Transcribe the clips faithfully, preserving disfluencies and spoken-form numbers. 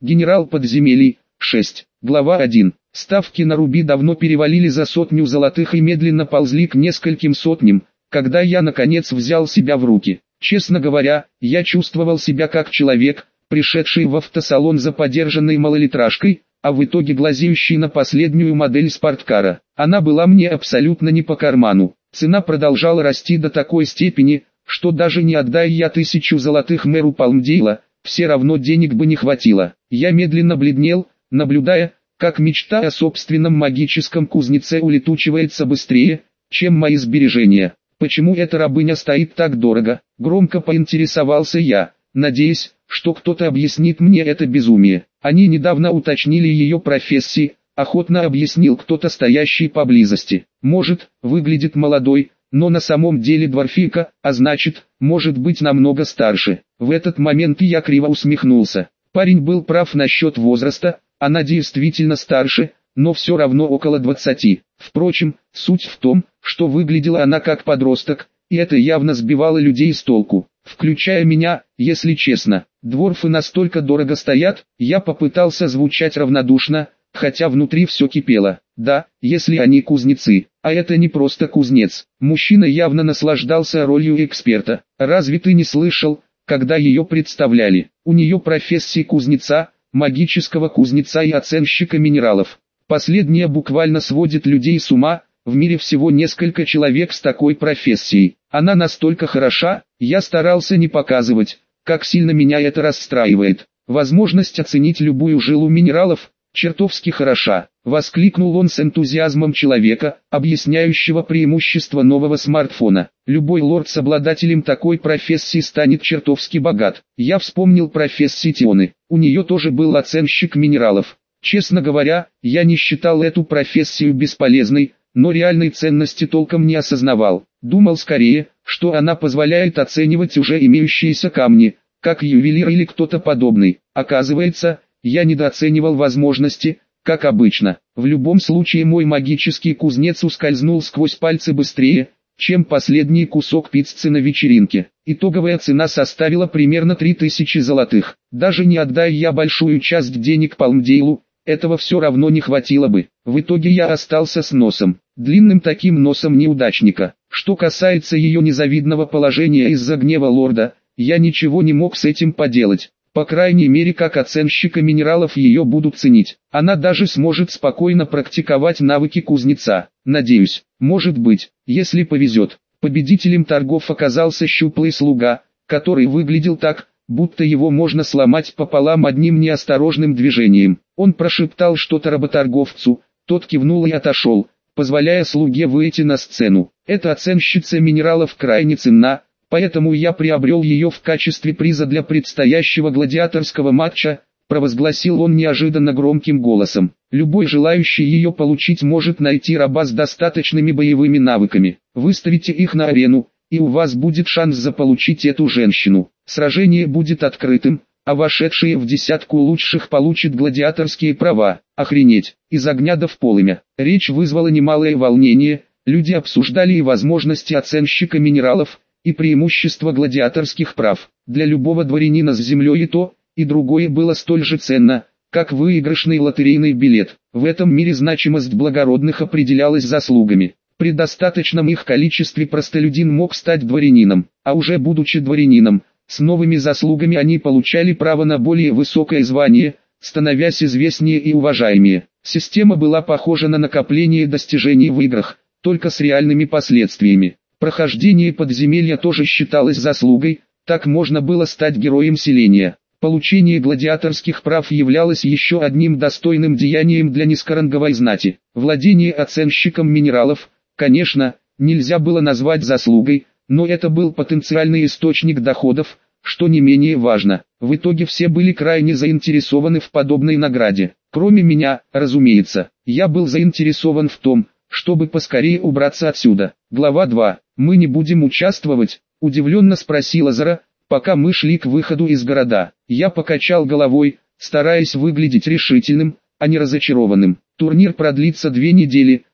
Генерал подземелий. шесть. Глава один. Ставки на руби давно перевалили за сотню золотых и медленно ползли к нескольким сотням, когда я наконец взял себя в руки. Честно говоря, я чувствовал себя как человек, пришедший в автосалон за подержанной малолитражкой, а в итоге глазеющий на последнюю модель спорткара. Она была мне абсолютно не по карману. Цена продолжала расти до такой степени, что даже не отдай я тысячу золотых мэру Палмдейла, все равно денег бы не хватило. Я медленно бледнел, наблюдая, как мечта о собственном магическом кузнеце улетучивается быстрее, чем мои сбережения. Почему эта рабыня стоит так дорого? Громко поинтересовался я, надеясь, что кто-то объяснит мне это безумие. Они недавно уточнили ее профессии, охотно объяснил кто-то, стоящий поблизости. Может, выглядит молодой, но на самом деле дворфийка, а значит, может быть намного старше. В этот момент я криво усмехнулся. Парень был прав насчет возраста, она действительно старше, но все равно около двадцати. Впрочем, суть в том, что выглядела она как подросток, и это явно сбивало людей с толку, включая меня, если честно. Дворфы настолько дорого стоят, я попытался звучать равнодушно, хотя внутри все кипело. Да, если они кузнецы, а это не просто кузнец. Мужчина явно наслаждался ролью эксперта. Разве ты не слышал, когда ее представляли? У нее профессии кузнеца, магического кузнеца и оценщика минералов. Последнее буквально сводит людей с ума, в мире всего несколько человек с такой профессией. Она настолько хороша, я старался не показывать, как сильно меня это расстраивает. Возможность оценить любую жилу минералов, чертовски хороша, воскликнул он с энтузиазмом человека, объясняющего преимущество нового смартфона. Любой лорд с обладателем такой профессии станет чертовски богат. Я вспомнил профессии Тионы, у нее тоже был оценщик минералов. Честно говоря, я не считал эту профессию бесполезной, но реальной ценности толком не осознавал. Думал скорее, что она позволяет оценивать уже имеющиеся камни, как ювелир или кто-то подобный. Оказывается, я недооценивал возможности, как обычно. В любом случае мой магический кузнец ускользнул сквозь пальцы быстрее, чем последний кусок пиццы на вечеринке. Итоговая цена составила примерно три тысячи золотых. Даже не отдая я большую часть денег Палмдейлу, этого все равно не хватило бы. В итоге я остался с носом, длинным таким носом неудачника. Что касается ее незавидного положения из-за гнева лорда, я ничего не мог с этим поделать. По крайней мере, как оценщика минералов ее будут ценить. Она даже сможет спокойно практиковать навыки кузнеца. Надеюсь, может быть, если повезет. Победителем торгов оказался щуплый слуга, который выглядел так, будто его можно сломать пополам одним неосторожным движением. Он прошептал что-то работорговцу, тот кивнул и отошел, позволяя слуге выйти на сцену. Эта оценщица минералов крайне ценна, поэтому я приобрел ее в качестве приза для предстоящего гладиаторского матча, провозгласил он неожиданно громким голосом. Любой желающий ее получить может найти раба с достаточными боевыми навыками. Выставите их на арену, и у вас будет шанс заполучить эту женщину. Сражение будет открытым, а вошедшие в десятку лучших получат гладиаторские права. Охренеть, из огня до в полымя. Речь вызвала немалое волнение, люди обсуждали и возможности оценщика минералов, и преимущества гладиаторских прав. Для любого дворянина с землей и то, и другое было столь же ценно, как выигрышный лотерейный билет. В этом мире значимость благородных определялась заслугами. При достаточном их количестве простолюдин мог стать дворянином, а уже будучи дворянином, с новыми заслугами они получали право на более высокое звание, становясь известнее и уважаемее. Система была похожа на накопление достижений в играх, только с реальными последствиями. Прохождение подземелья тоже считалось заслугой, так можно было стать героем селения. Получение гладиаторских прав являлось еще одним достойным деянием для низкоранговой знати. Владение оценщиком минералов, конечно, нельзя было назвать заслугой, но это был потенциальный источник доходов, что не менее важно. В итоге все были крайне заинтересованы в подобной награде. Кроме меня, разумеется, я был заинтересован в том, чтобы поскорее убраться отсюда. Глава два. «Мы не будем участвовать?» – удивленно спросила Зара, пока мы шли к выходу из города. Я покачал головой, стараясь выглядеть решительным, а не разочарованным. Турнир продлится две недели,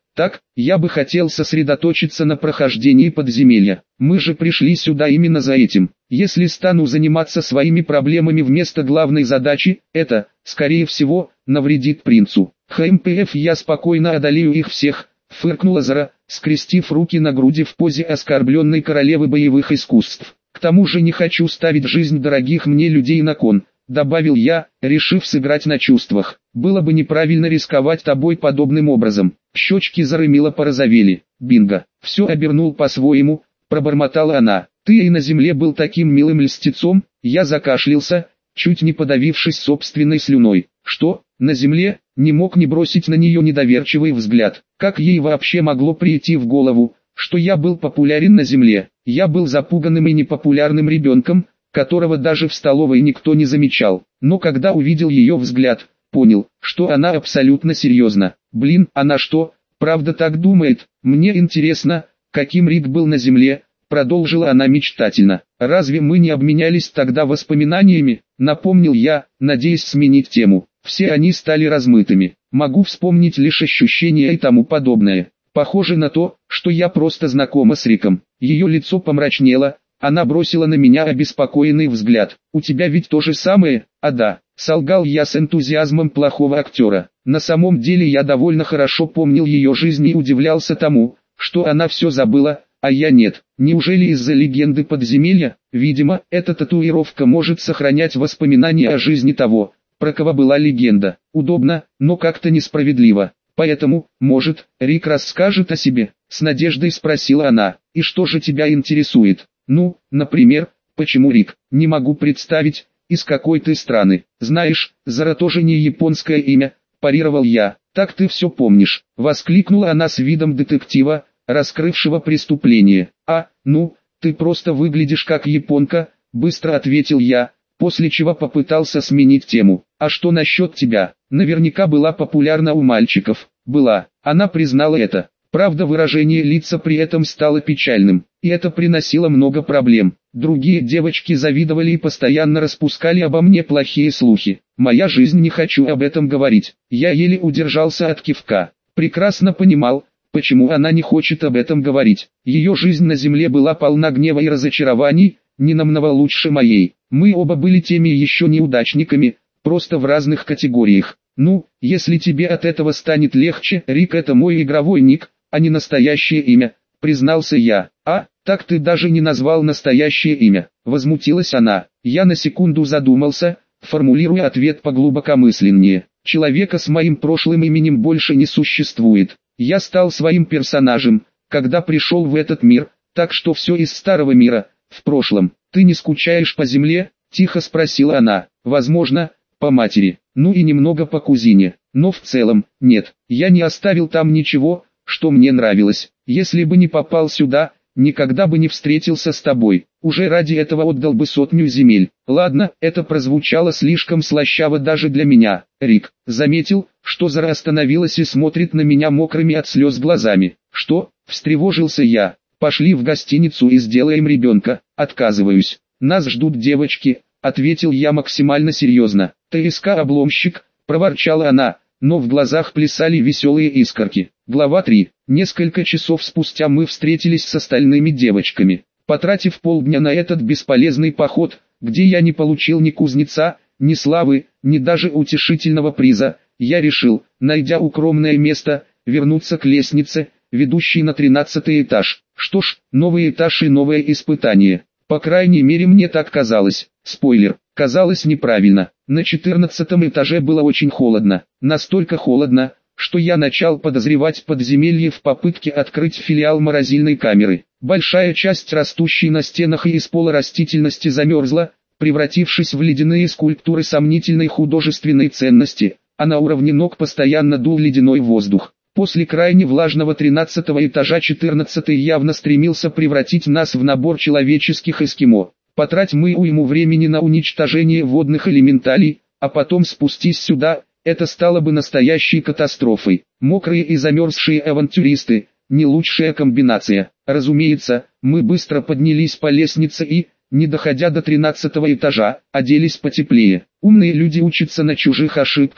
Так, я бы хотел сосредоточиться на прохождении подземелья. Мы же пришли сюда именно за этим. Если стану заниматься своими проблемами вместо главной задачи, это, скорее всего, навредит принцу. ХМПФ я спокойно одолею их всех, фыркнула Зара, скрестив руки на груди в позе оскорбленной королевы боевых искусств. К тому же не хочу ставить жизнь дорогих мне людей на кон, добавил я, решив сыграть на чувствах. Было бы неправильно рисковать тобой подобным образом. Щечки Зары мило порозовели. Бинго. Все обернул по-своему, пробормотала она. Ты и на земле был таким милым льстецом. Я закашлялся, чуть не подавившись собственной слюной. Что, на земле? Не мог не бросить на нее недоверчивый взгляд. Как ей вообще могло прийти в голову, что я был популярен на земле? Я был запуганным и непопулярным ребенком, которого даже в столовой никто не замечал. Но когда увидел ее взгляд, понял, что она абсолютно серьезна. Блин, она что, правда так думает? Мне интересно, каким Рик был на земле, продолжила она мечтательно. Разве мы не обменялись тогда воспоминаниями? Напомнил я, надеясь сменить тему. Все они стали размытыми. Могу вспомнить лишь ощущения и тому подобное. Похоже на то, что я просто знакома с Риком. Ее лицо помрачнело, она бросила на меня обеспокоенный взгляд. «У тебя ведь то же самое?» «А да», — солгал я с энтузиазмом плохого актера. На самом деле я довольно хорошо помнил ее жизнь и удивлялся тому, что она все забыла, а я нет. Неужели из-за легенды подземелья? Видимо, эта татуировка может сохранять воспоминания о жизни того, про кого была легенда. Удобно, но как-то несправедливо. Поэтому, может, Рик расскажет о себе? С надеждой спросила она. И что же тебя интересует? Ну, например, почему Рик? Не могу представить, из какой ты страны. Знаешь, Зара тоже не японское имя, парировал я. Так ты все помнишь, воскликнула она с видом детектива, раскрывшего преступление. А, ну, ты просто выглядишь как японка, быстро ответил я, после чего попытался сменить тему. А что насчет тебя? Наверняка была популярна у мальчиков. Была, она признала это. Правда, выражение лица при этом стало печальным, и это приносило много проблем. Другие девочки завидовали и постоянно распускали обо мне плохие слухи. Моя жизнь, не хочу об этом говорить. Я еле удержался от кивка. Прекрасно понимал, почему она не хочет об этом говорить. Ее жизнь на земле была полна гнева и разочарований, не намного лучше моей. Мы оба были теми еще неудачниками, просто в разных категориях. Ну, если тебе от этого станет легче, Рик — это мой игровой ник, а не настоящее имя, признался я. А, так ты даже не назвал настоящее имя, возмутилась она. Я на секунду задумался, формулируя ответ поглубокомысленнее. Человека с моим прошлым именем больше не существует. Я стал своим персонажем, когда пришел в этот мир, так что все из старого мира, в прошлом. Ты не скучаешь по земле? Тихо спросила она. Возможно, по матери, ну и немного по кузине, но в целом, нет, я не оставил там ничего, что мне нравилось. Если бы не попал сюда, никогда бы не встретился с тобой, уже ради этого отдал бы сотню земель. Ладно, это прозвучало слишком слащаво даже для меня. Рик заметил, что Зара остановилась и смотрит на меня мокрыми от слез глазами. Что? Встревожился я. Пошли в гостиницу и сделаем ребенка. Отказываюсь. Нас ждут девочки, ответил я максимально серьезно. ТСК-обломщик, проворчала она, но в глазах плясали веселые искорки. Глава три. Несколько часов спустя мы встретились с остальными девочками. Потратив полдня на этот бесполезный поход, где я не получил ни кузнеца, ни славы, ни даже утешительного приза, я решил, найдя укромное место, вернуться к лестнице, ведущей на тринадцатый этаж. Что ж, новый этаж и новое испытание. По крайней мере, мне так казалось. Спойлер, казалось неправильно. На четырнадцатом этаже было очень холодно. Настолько холодно, что я начал подозревать подземелье в попытке открыть филиал морозильной камеры. Большая часть растущей на стенах и из пола растительности замерзла, превратившись в ледяные скульптуры сомнительной художественной ценности, а на уровне ног постоянно дул ледяной воздух. После крайне влажного тринадцатого этажа четырнадцатый явно стремился превратить нас в набор человеческих эскимо. Потрать мы уйму времени на уничтожение водных элементалей, а потом спустись сюда, это стало бы настоящей катастрофой. Мокрые и замерзшие авантюристы, не лучшая комбинация. Разумеется, мы быстро поднялись по лестнице и, не доходя до тринадцатого этажа, оделись потеплее. Умные люди учатся на чужих ошибках,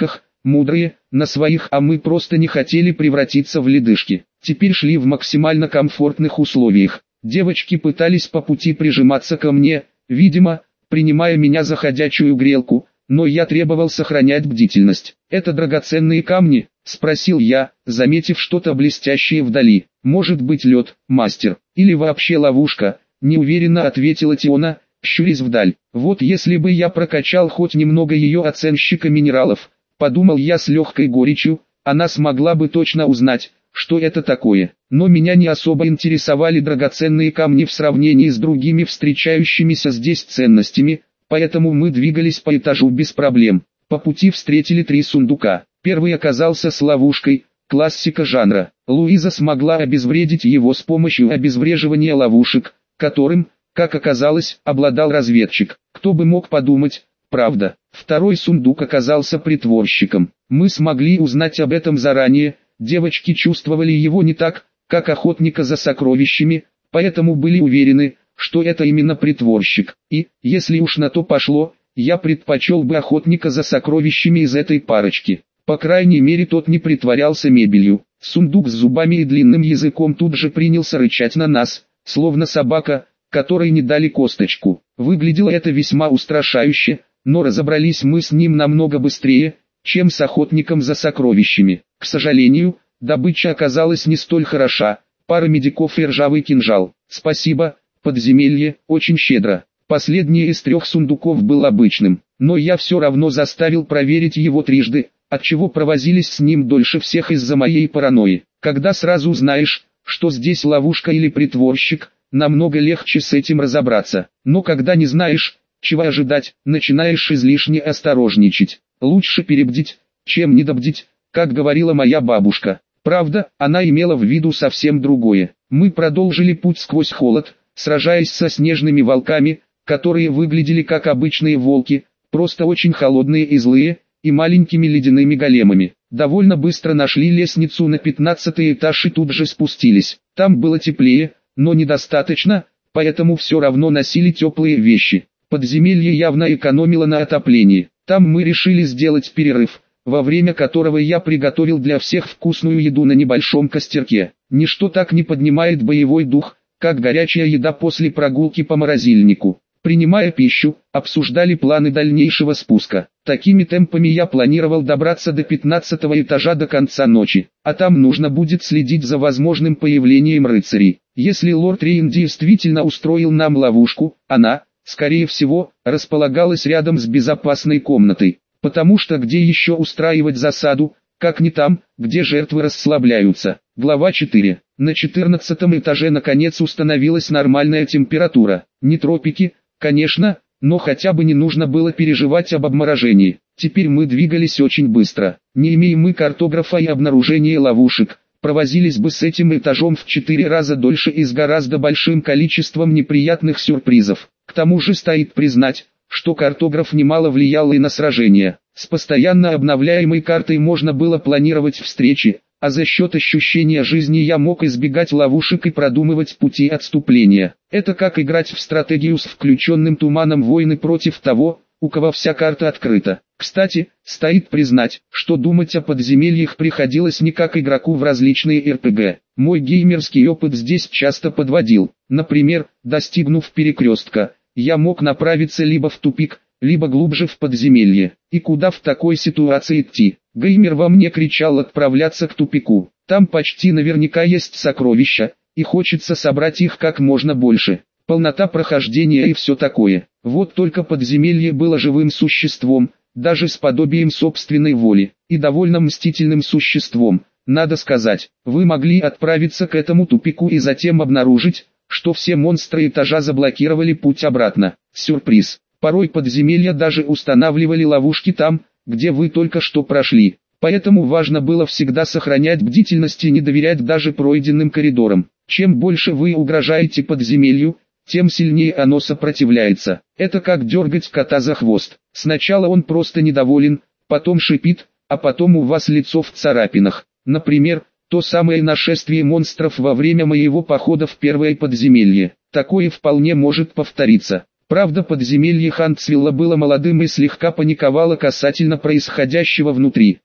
мудрые, на своих, а мы просто не хотели превратиться в ледышки. Теперь шли в максимально комфортных условиях. Девочки пытались по пути прижиматься ко мне, видимо, принимая меня за ходячую грелку, но я требовал сохранять бдительность. «Это драгоценные камни?» – спросил я, заметив что-то блестящее вдали. «Может быть лед, мастер, или вообще ловушка?» – неуверенно ответила Тиона, щурясь вдаль. «Вот если бы я прокачал хоть немного ее оценщика минералов», – подумал я с легкой горечью, она смогла бы точно узнать, что это такое. Но меня не особо интересовали драгоценные камни в сравнении с другими встречающимися здесь ценностями, поэтому мы двигались по этажу без проблем. По пути встретили три сундука. Первый оказался с ловушкой, классика жанра. Луиза смогла обезвредить его с помощью обезвреживания ловушек, которым, как оказалось, обладал разведчик. Кто бы мог подумать, правда. Второй сундук оказался притворщиком. Мы смогли узнать об этом заранее. Девочки чувствовали его не так, как охотника за сокровищами, поэтому были уверены, что это именно притворщик. И, если уж на то пошло, я предпочел бы охотника за сокровищами из этой парочки. По крайней мере, тот не притворялся мебелью. Сундук с зубами и длинным языком тут же принялся рычать на нас, словно собака, которой не дали косточку. Выглядело это весьма устрашающе, но разобрались мы с ним намного быстрее, чем с охотником за сокровищами. К сожалению, добыча оказалась не столь хороша, пара медиков и ржавый кинжал. Спасибо, подземелье, очень щедро. Последний из трех сундуков был обычным, но я все равно заставил проверить его трижды, отчего провозились с ним дольше всех из-за моей паранойи. Когда сразу знаешь, что здесь ловушка или притворщик, намного легче с этим разобраться. Но когда не знаешь, чего ожидать, начинаешь излишне осторожничать. Лучше перебдить, чем недобдить, как говорила моя бабушка. Правда, она имела в виду совсем другое. Мы продолжили путь сквозь холод, сражаясь со снежными волками, которые выглядели как обычные волки, просто очень холодные и злые, и маленькими ледяными големами. Довольно быстро нашли лестницу на пятнадцатый этаж и тут же спустились. Там было теплее, но недостаточно, поэтому все равно носили теплые вещи. Подземелье явно экономило на отоплении. Там мы решили сделать перерыв, во время которого я приготовил для всех вкусную еду на небольшом костерке. Ничто так не поднимает боевой дух, как горячая еда после прогулки по морозильнику. Принимая пищу, обсуждали планы дальнейшего спуска. Такими темпами я планировал добраться до пятнадцатого этажа до конца ночи, а там нужно будет следить за возможным появлением рыцарей. Если лорд Рейн действительно устроил нам ловушку, она, скорее всего, располагалась рядом с безопасной комнатой, потому что где еще устраивать засаду, как не там, где жертвы расслабляются. Глава четыре. На четырнадцатом этаже наконец установилась нормальная температура. Не тропики, конечно, но хотя бы не нужно было переживать об обморожении. Теперь мы двигались очень быстро. Не имея мы картографа и обнаружения ловушек, провозились бы с этим этажом в четыре раза дольше и с гораздо большим количеством неприятных сюрпризов. К тому же стоит признать, что картограф немало влиял и на сражения. С постоянно обновляемой картой можно было планировать встречи, а за счет ощущения жизни я мог избегать ловушек и продумывать пути отступления. Это как играть в стратегию с включенным туманом войны против того, у кого вся карта открыта. Кстати, стоит признать, что думать о подземельях приходилось не как игроку в различные эр пи гэ. Мой геймерский опыт здесь часто подводил. Например, достигнув перекрестка, я мог направиться либо в тупик, либо глубже в подземелье. И куда в такой ситуации идти? Геймер во мне кричал отправляться к тупику. Там почти наверняка есть сокровища, и хочется собрать их как можно больше. Полнота прохождения и все такое. Вот только подземелье было живым существом, даже с подобием собственной воли, и довольно мстительным существом. Надо сказать, вы могли отправиться к этому тупику и затем обнаружить, что все монстры этажа заблокировали путь обратно. Сюрприз. Порой подземелья даже устанавливали ловушки там, где вы только что прошли. Поэтому важно было всегда сохранять бдительность и не доверять даже пройденным коридорам. Чем больше вы угрожаете подземелью, тем сильнее оно сопротивляется. Это как дергать кота за хвост. Сначала он просто недоволен, потом шипит, а потом у вас лицо в царапинах. Например, то самое нашествие монстров во время моего похода в первое подземелье. Такое вполне может повториться. Правда, подземелье Хантсвилла было молодым и слегка паниковало касательно происходящего внутри.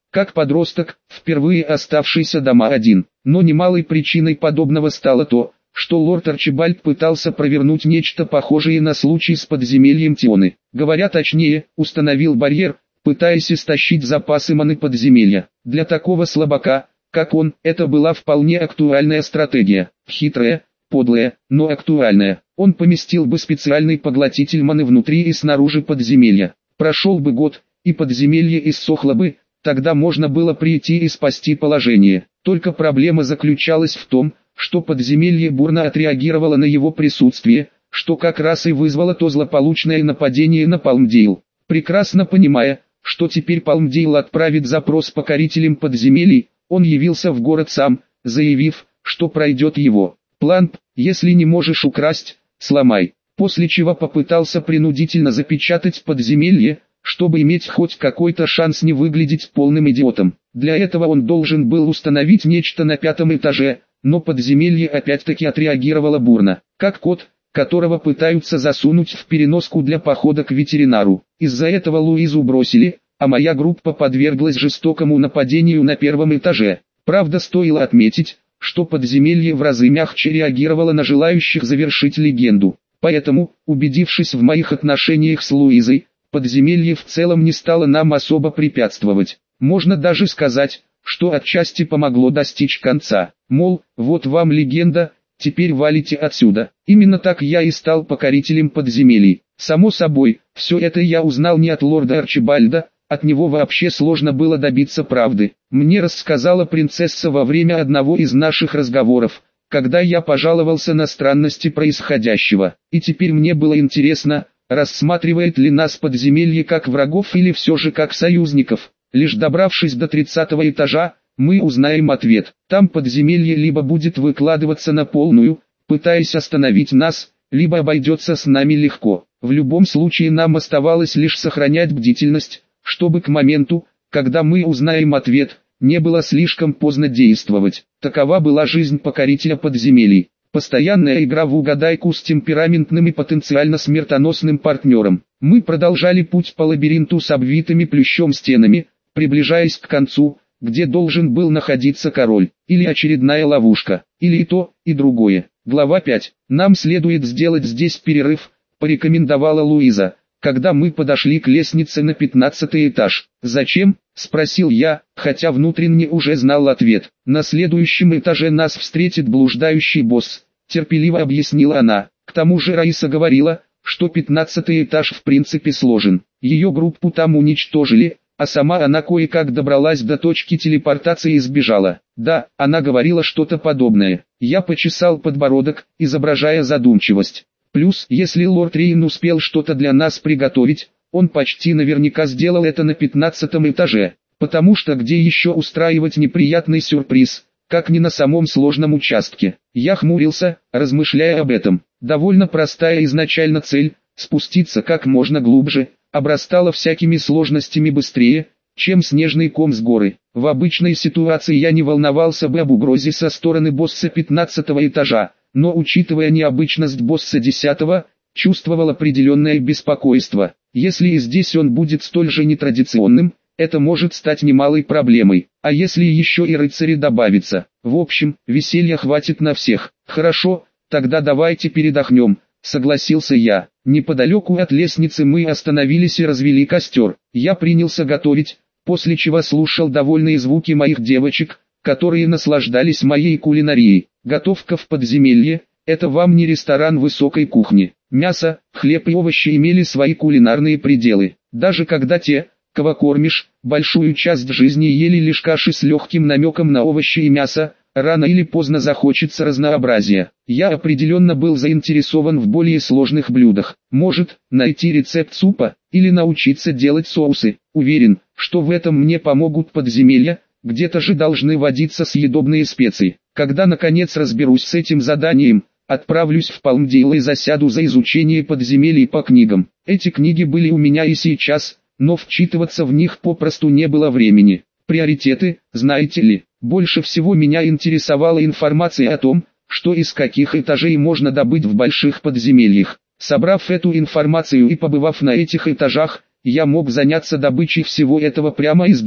как подросток, впервые оставшийся дома один. Но немалой причиной подобного стало то, что лорд Арчибальд пытался провернуть нечто похожее на случай с подземельем Тионы. Говоря точнее, установил барьер, пытаясь истощить запасы маны подземелья. Для такого слабака, как он, это была вполне актуальная стратегия. Хитрая, подлая, но актуальная. Он поместил бы специальный поглотитель маны внутри и снаружи подземелья. Прошел бы год, и подземелье иссохло бы, тогда можно было прийти и спасти положение. Только проблема заключалась в том, что подземелье бурно отреагировало на его присутствие, что как раз и вызвало то злополучное нападение на Палмдейл. Прекрасно понимая, что теперь Палмдейл отправит запрос покорителям подземелий, он явился в город сам, заявив, что пройдет его план: если не можешь украсть, сломай. После чего попытался принудительно запечатать подземелье, чтобы иметь хоть какой-то шанс не выглядеть полным идиотом. Для этого он должен был установить нечто на пятом этаже, но подземелье опять-таки отреагировало бурно, как кот, которого пытаются засунуть в переноску для похода к ветеринару. Из-за этого Луизу бросили, а моя группа подверглась жестокому нападению на первом этаже. Правда, стоило отметить, что подземелье в разы мягче реагировало на желающих завершить легенду. Поэтому, убедившись в моих отношениях с Луизой, подземелье в целом не стало нам особо препятствовать. Можно даже сказать, что отчасти помогло достичь конца. Мол, вот вам легенда, теперь валите отсюда. Именно так я и стал покорителем подземелий. Само собой, все это я узнал не от лорда Арчибальда, от него вообще сложно было добиться правды. Мне рассказала принцесса во время одного из наших разговоров, когда я пожаловался на странности происходящего. И теперь мне было интересно, рассматривает ли нас подземелье как врагов или все же как союзников. Лишь добравшись до тридцатого этажа, мы узнаем ответ. Там подземелье либо будет выкладываться на полную, пытаясь остановить нас, либо обойдется с нами легко. В любом случае нам оставалось лишь сохранять бдительность, чтобы к моменту, когда мы узнаем ответ, не было слишком поздно действовать. Такова была жизнь покорителя подземелий. Постоянная игра в угадайку с темпераментным и потенциально смертоносным партнером. Мы продолжали путь по лабиринту с обвитыми плющом стенами, приближаясь к концу, где должен был находиться король, или очередная ловушка, или и то, и другое. Глава пять. Нам следует сделать здесь перерыв, порекомендовала Луиза, когда мы подошли к лестнице на пятнадцатый этаж. «Зачем?» – спросил я, хотя внутренне уже знал ответ. «На следующем этаже нас встретит блуждающий босс», – терпеливо объяснила она. К тому же Раиса говорила, что пятнадцатый этаж в принципе сложен. Ее группу там уничтожили, а сама она кое-как добралась до точки телепортации и сбежала. Да, она говорила что-то подобное. Я почесал подбородок, изображая задумчивость. Плюс, если лорд Рейн успел что-то для нас приготовить, он почти наверняка сделал это на пятнадцатом этаже, потому что где еще устраивать неприятный сюрприз, как не на самом сложном участке. Я хмурился, размышляя об этом. Довольно простая изначально цель, спуститься как можно глубже, обрастала всякими сложностями быстрее, чем снежный ком с горы. В обычной ситуации я не волновался бы об угрозе со стороны босса пятнадцатого этажа, но учитывая необычность босса десятого, чувствовал определенное беспокойство. Если и здесь он будет столь же нетрадиционным, это может стать немалой проблемой. А если еще и рыцари добавятся? В общем, веселья хватит на всех. Хорошо, тогда давайте передохнем, согласился я. Неподалеку от лестницы мы остановились и развели костер. Я принялся готовить, после чего слушал довольные звуки моих девочек, которые наслаждались моей кулинарией. Готовка в подземелье – это вам не ресторан высокой кухни. Мясо, хлеб и овощи имели свои кулинарные пределы. Даже когда те, кого кормишь, большую часть жизни ели лишь каши с легким намеком на овощи и мясо, рано или поздно захочется разнообразия. Я определенно был заинтересован в более сложных блюдах. Может, найти рецепт супа, или научиться делать соусы. Уверен, что в этом мне помогут подземелья, где-то же должны водиться съедобные специи. Когда наконец разберусь с этим заданием, отправлюсь в Палмдейл и засяду за изучение подземелий по книгам. Эти книги были у меня и сейчас, но вчитываться в них попросту не было времени. Приоритеты, знаете ли, больше всего меня интересовала информация о том, что из каких этажей можно добыть в больших подземельях. Собрав эту информацию и побывав на этих этажах, я мог заняться добычей всего этого прямо из дома.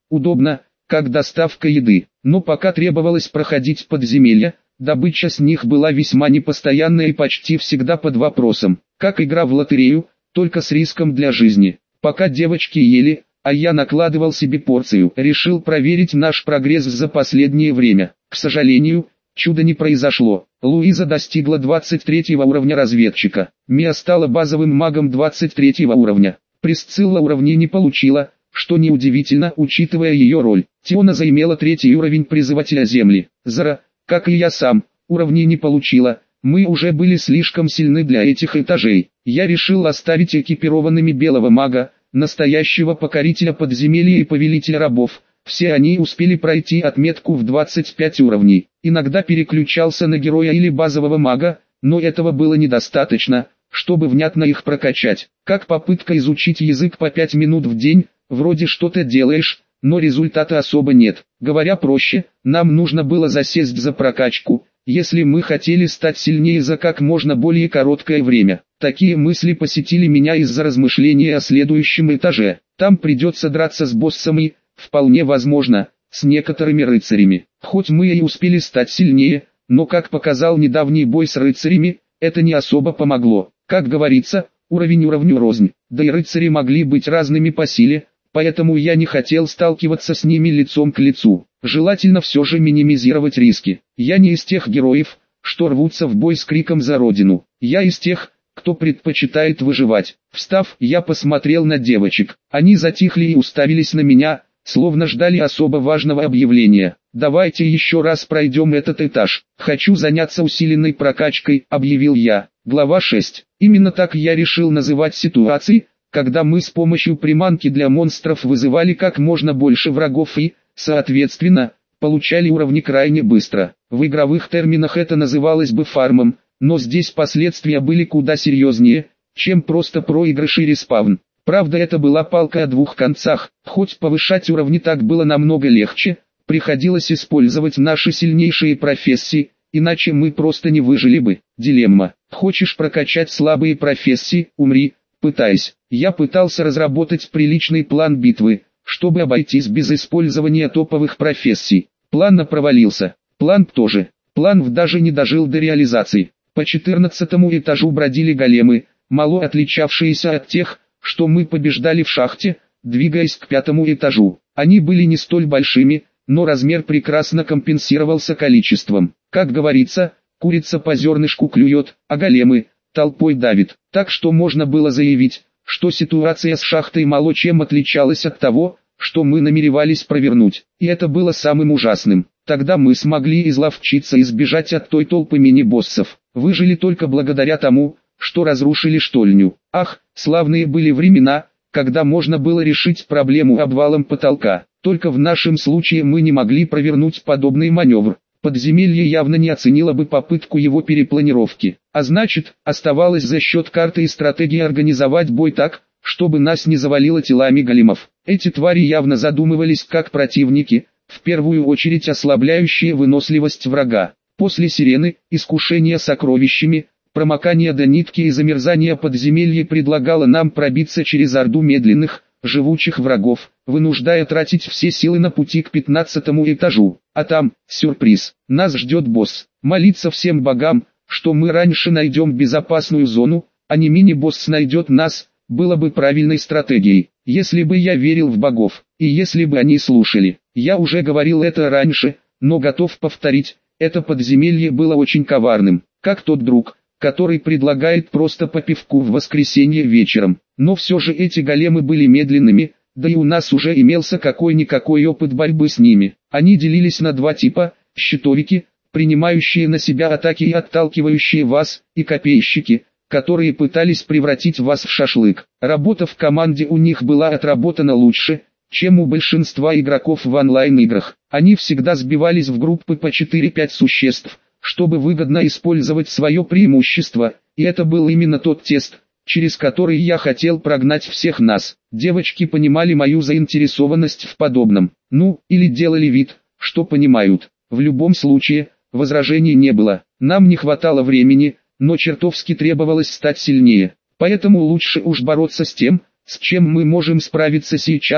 удобно, как доставка еды. Но пока требовалось проходить подземелья, добыча с них была весьма непостоянная и почти всегда под вопросом. Как игра в лотерею, только с риском для жизни. Пока девочки ели, а я накладывал себе порцию, решил проверить наш прогресс за последнее время. К сожалению, чуда не произошло. Луиза достигла двадцать третьего уровня разведчика. Мия стала базовым магом двадцать третьего уровня. Присцилла уровней не получила, что неудивительно, учитывая ее роль. Тиона заимела третий уровень призывателя земли. Зара, как и я сам, уровней не получила. Мы уже были слишком сильны для этих этажей. Я решил оставить экипированными белого мага, настоящего покорителя подземелья и повелителя рабов. Все они успели пройти отметку в двадцать пять уровней. Иногда переключался на героя или базового мага, но этого было недостаточно, чтобы внятно их прокачать. Как попытка изучить язык по пять минут в день, вроде что-то делаешь, но результата особо нет. Говоря проще, нам нужно было засесть за прокачку, если мы хотели стать сильнее за как можно более короткое время. Такие мысли посетили меня из-за размышления о следующем этаже. Там придется драться с боссом и, вполне возможно, с некоторыми рыцарями. Хоть мы и успели стать сильнее, но как показал недавний бой с рыцарями, это не особо помогло. Как говорится, уровень уровню рознь, да и рыцари могли быть разными по силе, поэтому я не хотел сталкиваться с ними лицом к лицу. Желательно все же минимизировать риски. Я не из тех героев, что рвутся в бой с криком за родину. Я из тех, кто предпочитает выживать. Встав, я посмотрел на девочек. Они затихли и уставились на меня, словно ждали особо важного объявления. «Давайте еще раз пройдем этот этаж. Хочу заняться усиленной прокачкой», — объявил я. Глава шесть. Именно так я решил называть ситуации, когда мы с помощью приманки для монстров вызывали как можно больше врагов и, соответственно, получали уровни крайне быстро. В игровых терминах это называлось бы фармом, но здесь последствия были куда серьезнее, чем просто проигрыш и респаун. Правда, это была палка о двух концах. Хоть повышать уровни так было намного легче, приходилось использовать наши сильнейшие профессии, иначе мы просто не выжили бы. Дилемма. Хочешь прокачать слабые профессии, умри, пытаясь. Я пытался разработать приличный план битвы, чтобы обойтись без использования топовых профессий. План провалился. План тоже. План даже не дожил до реализации. По четырнадцатому этажу бродили големы, мало отличавшиеся от тех, что мы побеждали в шахте, двигаясь к пятому этажу. Они были не столь большими, но размер прекрасно компенсировался количеством. Как говорится, курица по зернышку клюет, а големы толпой давит. Так что можно было заявить, что ситуация с шахтой мало чем отличалась от того, что мы намеревались провернуть. И это было самым ужасным. Тогда мы смогли изловчиться и сбежать от той толпы мини-боссов. Выжили только благодаря тому, что разрушили штольню. Ах, славные были времена, когда можно было решить проблему обвалом потолка. Только в нашем случае мы не могли провернуть подобный маневр. Подземелье явно не оценило бы попытку его перепланировки. А значит, оставалось за счет карты и стратегии организовать бой так, чтобы нас не завалило телами големов. Эти твари явно задумывались как противники, в первую очередь ослабляющие выносливость врага. После сирены, искушения сокровищами, промокание до нитки и замерзания подземелья предлагало нам пробиться через орду медленных, живучих врагов, вынуждая тратить все силы на пути к пятнадцатому этажу. А там, сюрприз, нас ждет босс. Молиться всем богам, что мы раньше найдем безопасную зону, а не мини-босс найдет нас, было бы правильной стратегией. Если бы я верил в богов, и если бы они слушали. Я уже говорил это раньше, но готов повторить, это подземелье было очень коварным, как тот друг, который предлагает просто по пивку в воскресенье вечером. Но все же эти големы были медленными, да и у нас уже имелся какой-никакой опыт борьбы с ними. Они делились на два типа: щитовики, принимающие на себя атаки и отталкивающие вас, и копейщики, которые пытались превратить вас в шашлык. Работа в команде у них была отработана лучше, чем у большинства игроков в онлайн-играх. Они всегда сбивались в группы по четыре-пять существ, чтобы выгодно использовать свое преимущество, и это был именно тот тест, через который я хотел прогнать всех нас. Девочки понимали мою заинтересованность в подобном, ну, или делали вид, что понимают. В любом случае, возражений не было. Нам не хватало времени, но чертовски требовалось стать сильнее. Поэтому лучше уж бороться с тем, с чем мы можем справиться сейчас,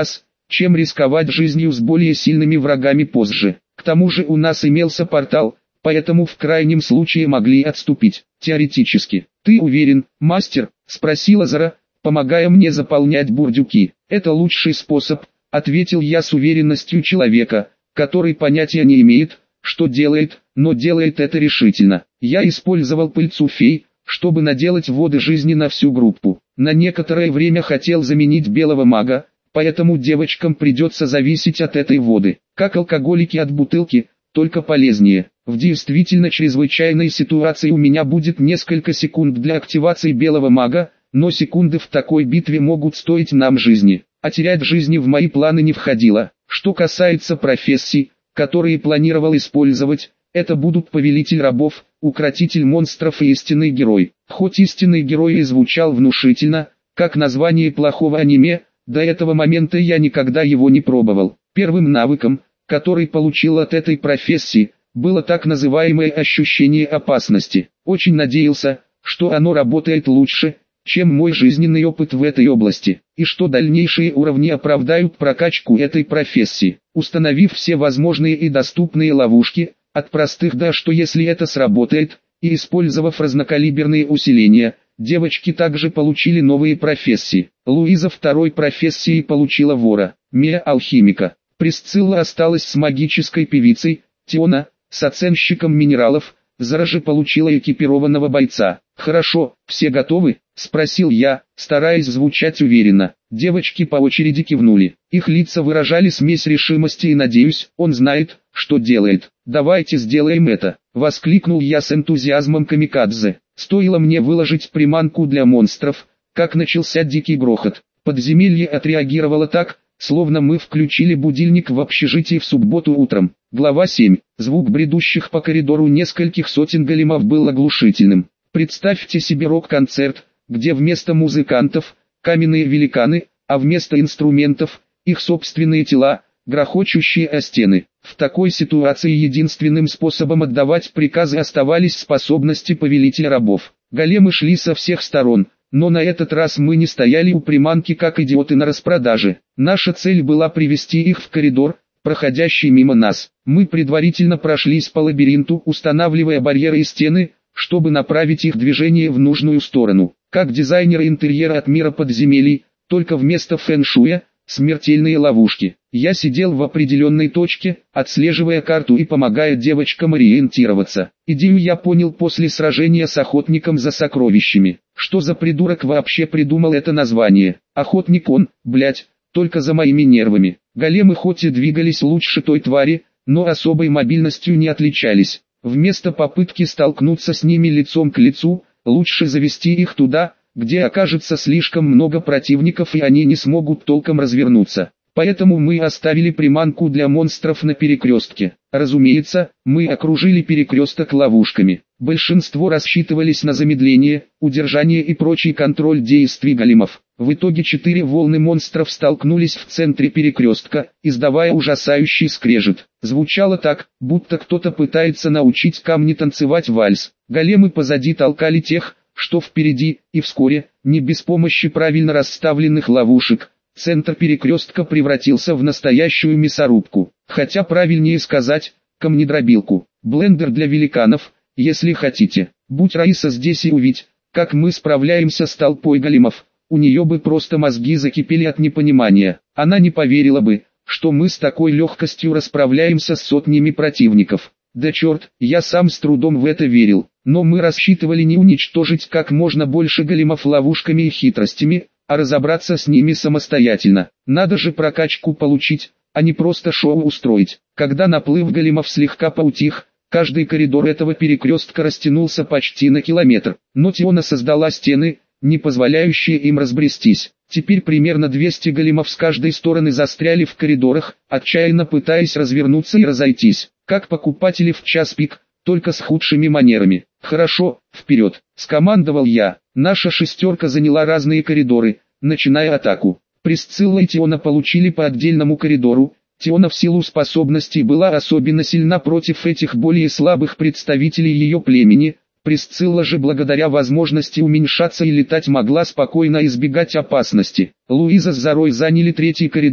чем рисковать жизнью с более сильными врагами позже. К тому же у нас имелся портал, поэтому в крайнем случае могли отступить, теоретически. «Ты уверен, мастер?» – спросила Зара, помогая мне заполнять бурдюки. «Это лучший способ», – ответил я с уверенностью человека, который понятия не имеет, что делает, но делает это решительно. Я использовал пыльцу фей, чтобы наделать воды жизни на всю группу. На некоторое время хотел заменить белого мага, поэтому девочкам придется зависеть от этой воды, как алкоголики от бутылки, только полезнее. В действительно чрезвычайной ситуации у меня будет несколько секунд для активации белого мага, но секунды в такой битве могут стоить нам жизни, а терять жизни в мои планы не входило. Что касается профессий, которые планировал использовать, это будут повелитель рабов, укротитель монстров и истинный герой. Хоть истинный герой и звучал внушительно, как название плохого аниме, до этого момента я никогда его не пробовал. Первым навыком, который получил от этой профессии, было так называемое ощущение опасности. Очень надеялся, что оно работает лучше, чем мой жизненный опыт в этой области, и что дальнейшие уровни оправдают прокачку этой профессии. Установив все возможные и доступные ловушки, от простых до что если это сработает, и использовав разнокалиберные усиления, девочки также получили новые профессии. Луиза второй профессией получила вора, Мия алхимика. Присцилла осталась с магической певицей, Тиона с оценщиком минералов, Зара же получила экипированного бойца. «Хорошо, все готовы?» – спросил я, стараясь звучать уверенно. Девочки по очереди кивнули. Их лица выражали смесь решимости и надеюсь, он знает, что делает. «Давайте сделаем это!» – воскликнул я с энтузиазмом камикадзе. Стоило мне выложить приманку для монстров, как начался дикий грохот. Подземелье отреагировало так, словно мы включили будильник в общежитии в субботу утром. Глава семь. Звук бредущих по коридору нескольких сотен големов был оглушительным. Представьте себе рок-концерт, где вместо музыкантов – каменные великаны, а вместо инструментов – их собственные тела, грохочущие о стены. В такой ситуации единственным способом отдавать приказы оставались способности повелителя рабов. Големы шли со всех сторон, но на этот раз мы не стояли у приманки как идиоты на распродаже. Наша цель была привести их в коридор, проходящий мимо нас. Мы предварительно прошлись по лабиринту, устанавливая барьеры и стены, чтобы направить их движение в нужную сторону. Как дизайнеры интерьера от мира подземелий, только вместо фэн-шуя – смертельные ловушки. Я сидел в определенной точке, отслеживая карту и помогая девочкам ориентироваться. Идею я понял после сражения с охотником за сокровищами. Что за придурок вообще придумал это название? Охотник он, блять, только за моими нервами. Големы хоть и двигались лучше той твари, но особой мобильностью не отличались. Вместо попытки столкнуться с ними лицом к лицу, лучше завести их туда, где окажется слишком много противников и они не смогут толком развернуться. Поэтому мы оставили приманку для монстров на перекрестке. Разумеется, мы окружили перекресток ловушками. Большинство рассчитывались на замедление, удержание и прочий контроль действий големов. В итоге четыре волны монстров столкнулись в центре перекрестка, издавая ужасающий скрежет. Звучало так, будто кто-то пытается научить камни танцевать вальс. Големы позади толкали тех, что впереди, и вскоре, не без помощи правильно расставленных ловушек, центр перекрестка превратился в настоящую мясорубку. Хотя правильнее сказать, камнедробилку. Блендер для великанов, если хотите. Будь Раиса здесь и увидь, как мы справляемся с толпой големов, у нее бы просто мозги закипели от непонимания. Она не поверила бы, что мы с такой легкостью расправляемся с сотнями противников. Да черт, я сам с трудом в это верил. Но мы рассчитывали не уничтожить как можно больше големов ловушками и хитростями, а разобраться с ними самостоятельно. Надо же прокачку получить, а не просто шоу устроить. Когда наплыв големов слегка поутих, каждый коридор этого перекрестка растянулся почти на километр. Но Тиона создала стены, не позволяющие им разбрестись. Теперь примерно двести големов с каждой стороны застряли в коридорах, отчаянно пытаясь развернуться и разойтись, как покупатели в час пик, только с худшими манерами. «Хорошо, вперед!» – скомандовал я. Наша шестерка заняла разные коридоры, начиная атаку. Присцилла и Тиона получили по отдельному коридору. Тиона в силу способностей была особенно сильна против этих более слабых представителей ее племени. Присцилла же благодаря возможности уменьшаться и летать могла спокойно избегать опасности. Луиза с Зарой заняли третий коридор,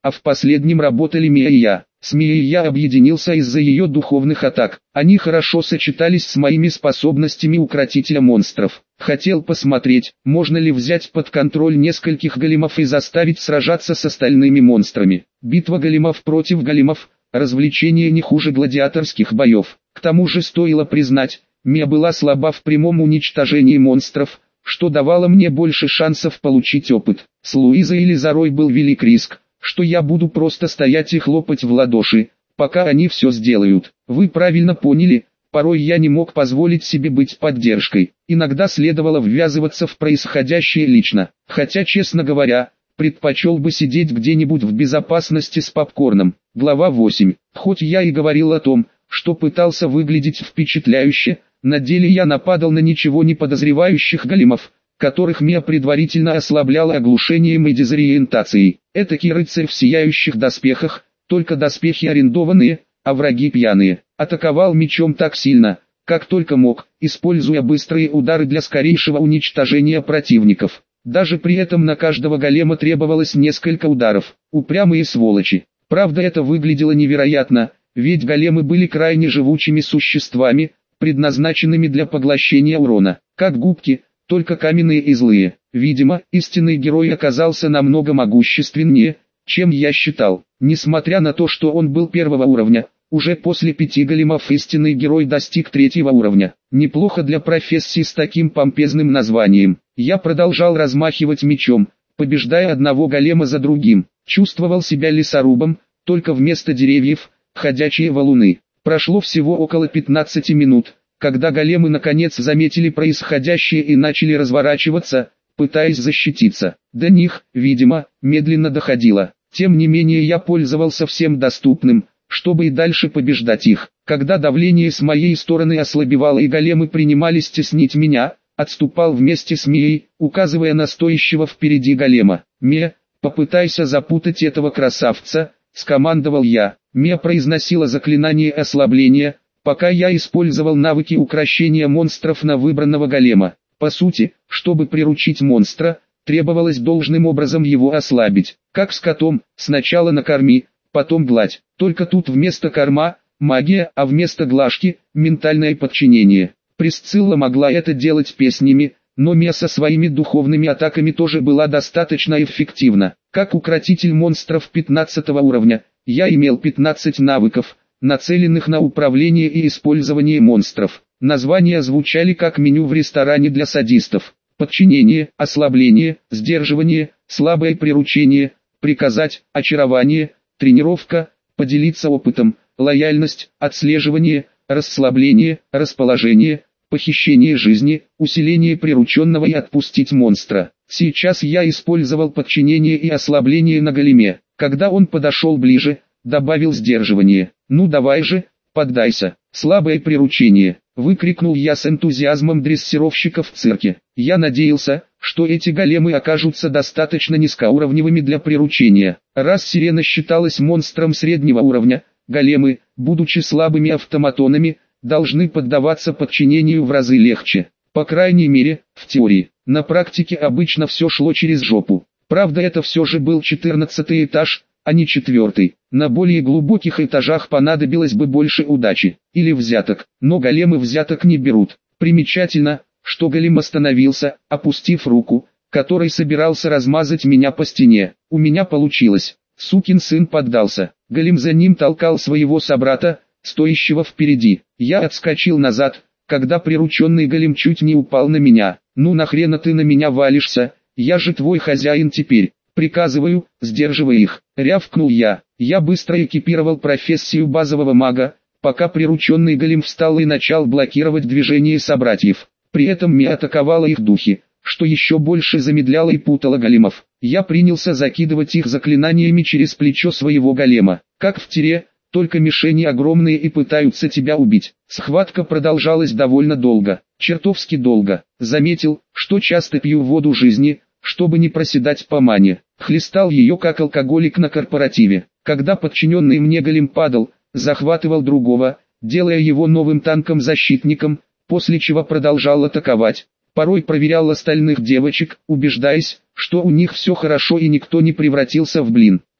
а в последнем работали Мия и я. С Мией я объединился из-за ее духовных атак. Они хорошо сочетались с моими способностями укротителя монстров. Хотел посмотреть, можно ли взять под контроль нескольких големов и заставить сражаться с остальными монстрами. Битва големов против големов – развлечение не хуже гладиаторских боев. К тому же стоило признать, Мия была слаба в прямом уничтожении монстров, что давало мне больше шансов получить опыт. С Луизой или Зарой был велик риск, что я буду просто стоять и хлопать в ладоши, пока они все сделают. Вы правильно поняли, порой я не мог позволить себе быть поддержкой. Иногда следовало ввязываться в происходящее лично. Хотя, честно говоря, предпочел бы сидеть где-нибудь в безопасности с попкорном. Глава восемь. Хоть я и говорил о том, что пытался выглядеть впечатляюще, на деле я нападал на ничего не подозревающих големов, которых Мия предварительно ослабляла оглушением и дезориентацией. Этакий рыцарь в сияющих доспехах, только доспехи арендованные, а враги пьяные. Атаковал мечом так сильно, как только мог, используя быстрые удары для скорейшего уничтожения противников. Даже при этом на каждого голема требовалось несколько ударов. Упрямые сволочи. Правда, это выглядело невероятно, ведь големы были крайне живучими существами, предназначенными для поглощения урона, как губки, только каменные и злые. Видимо, истинный герой оказался намного могущественнее, чем я считал. Несмотря на то, что он был первого уровня, уже после пяти големов истинный герой достиг третьего уровня. Неплохо для профессии с таким помпезным названием. Я продолжал размахивать мечом, побеждая одного голема за другим. Чувствовал себя лесорубом, только вместо деревьев – ходячие валуны. Прошло всего около пятнадцати минут, когда големы наконец заметили происходящее и начали разворачиваться, пытаясь защититься. До них, видимо, медленно доходило. Тем не менее я пользовался всем доступным, чтобы и дальше побеждать их. Когда давление с моей стороны ослабевало и големы принимались теснить меня, отступал вместе с Мией, указывая на стоящего впереди голема. «Мия, попытайся запутать этого красавца», — скомандовал я. Мия произносила заклинание ослабления, пока я использовал навыки укрощения монстров на выбранного голема. По сути, чтобы приручить монстра, требовалось должным образом его ослабить. Как с котом, сначала накорми, потом гладь. Только тут вместо корма – магия, а вместо глажки – ментальное подчинение. Присцилла могла это делать песнями, но Мия со своими духовными атаками тоже была достаточно эффективна. Как укротитель монстров пятнадцатого уровня, я имел пятнадцать навыков, нацеленных на управление и использование монстров. Названия звучали как меню в ресторане для садистов. Подчинение, ослабление, сдерживание, слабое приручение, приказать, очарование, тренировка, поделиться опытом, лояльность, отслеживание, расслабление, расположение, похищение жизни, усиление прирученного и отпустить монстра. Сейчас я использовал подчинение и ослабление на големе. Когда он подошел ближе, добавил сдерживание. «Ну давай же, поддайся». «Слабое приручение», — выкрикнул я с энтузиазмом дрессировщика в цирке. Я надеялся, что эти големы окажутся достаточно низкоуровневыми для приручения. Раз сирена считалась монстром среднего уровня, големы, будучи слабыми автоматонами, должны поддаваться подчинению в разы легче. По крайней мере, в теории. На практике обычно все шло через жопу. Правда, это все же был четырнадцатый этаж, а не четвертый. На более глубоких этажах понадобилось бы больше удачи или взяток, но големы взяток не берут. Примечательно, что голем остановился, опустив руку, которой собирался размазать меня по стене. У меня получилось. Сукин сын поддался. Голем за ним толкал своего собрата, стоящего впереди. Я отскочил назад, когда прирученный голем чуть не упал на меня. «Ну нахрена ты на меня валишься, я же твой хозяин теперь. Приказываю, сдерживай их», — рявкнул я. Я быстро экипировал профессию базового мага, пока прирученный голем встал и начал блокировать движение собратьев. При этом Мия атаковала их духи, что еще больше замедляло и путало големов. Я принялся закидывать их заклинаниями через плечо своего голема. Как в тире, только мишени огромные и пытаются тебя убить. Схватка продолжалась довольно долго, чертовски долго. Заметил, что часто пью воду жизни, чтобы не проседать по мане. Хлестал ее как алкоголик на корпоративе. Когда подчиненный мне голем падал, захватывал другого, делая его новым танком-защитником, после чего продолжал атаковать. Порой проверял остальных девочек, убеждаясь, что у них все хорошо и никто не превратился в блин.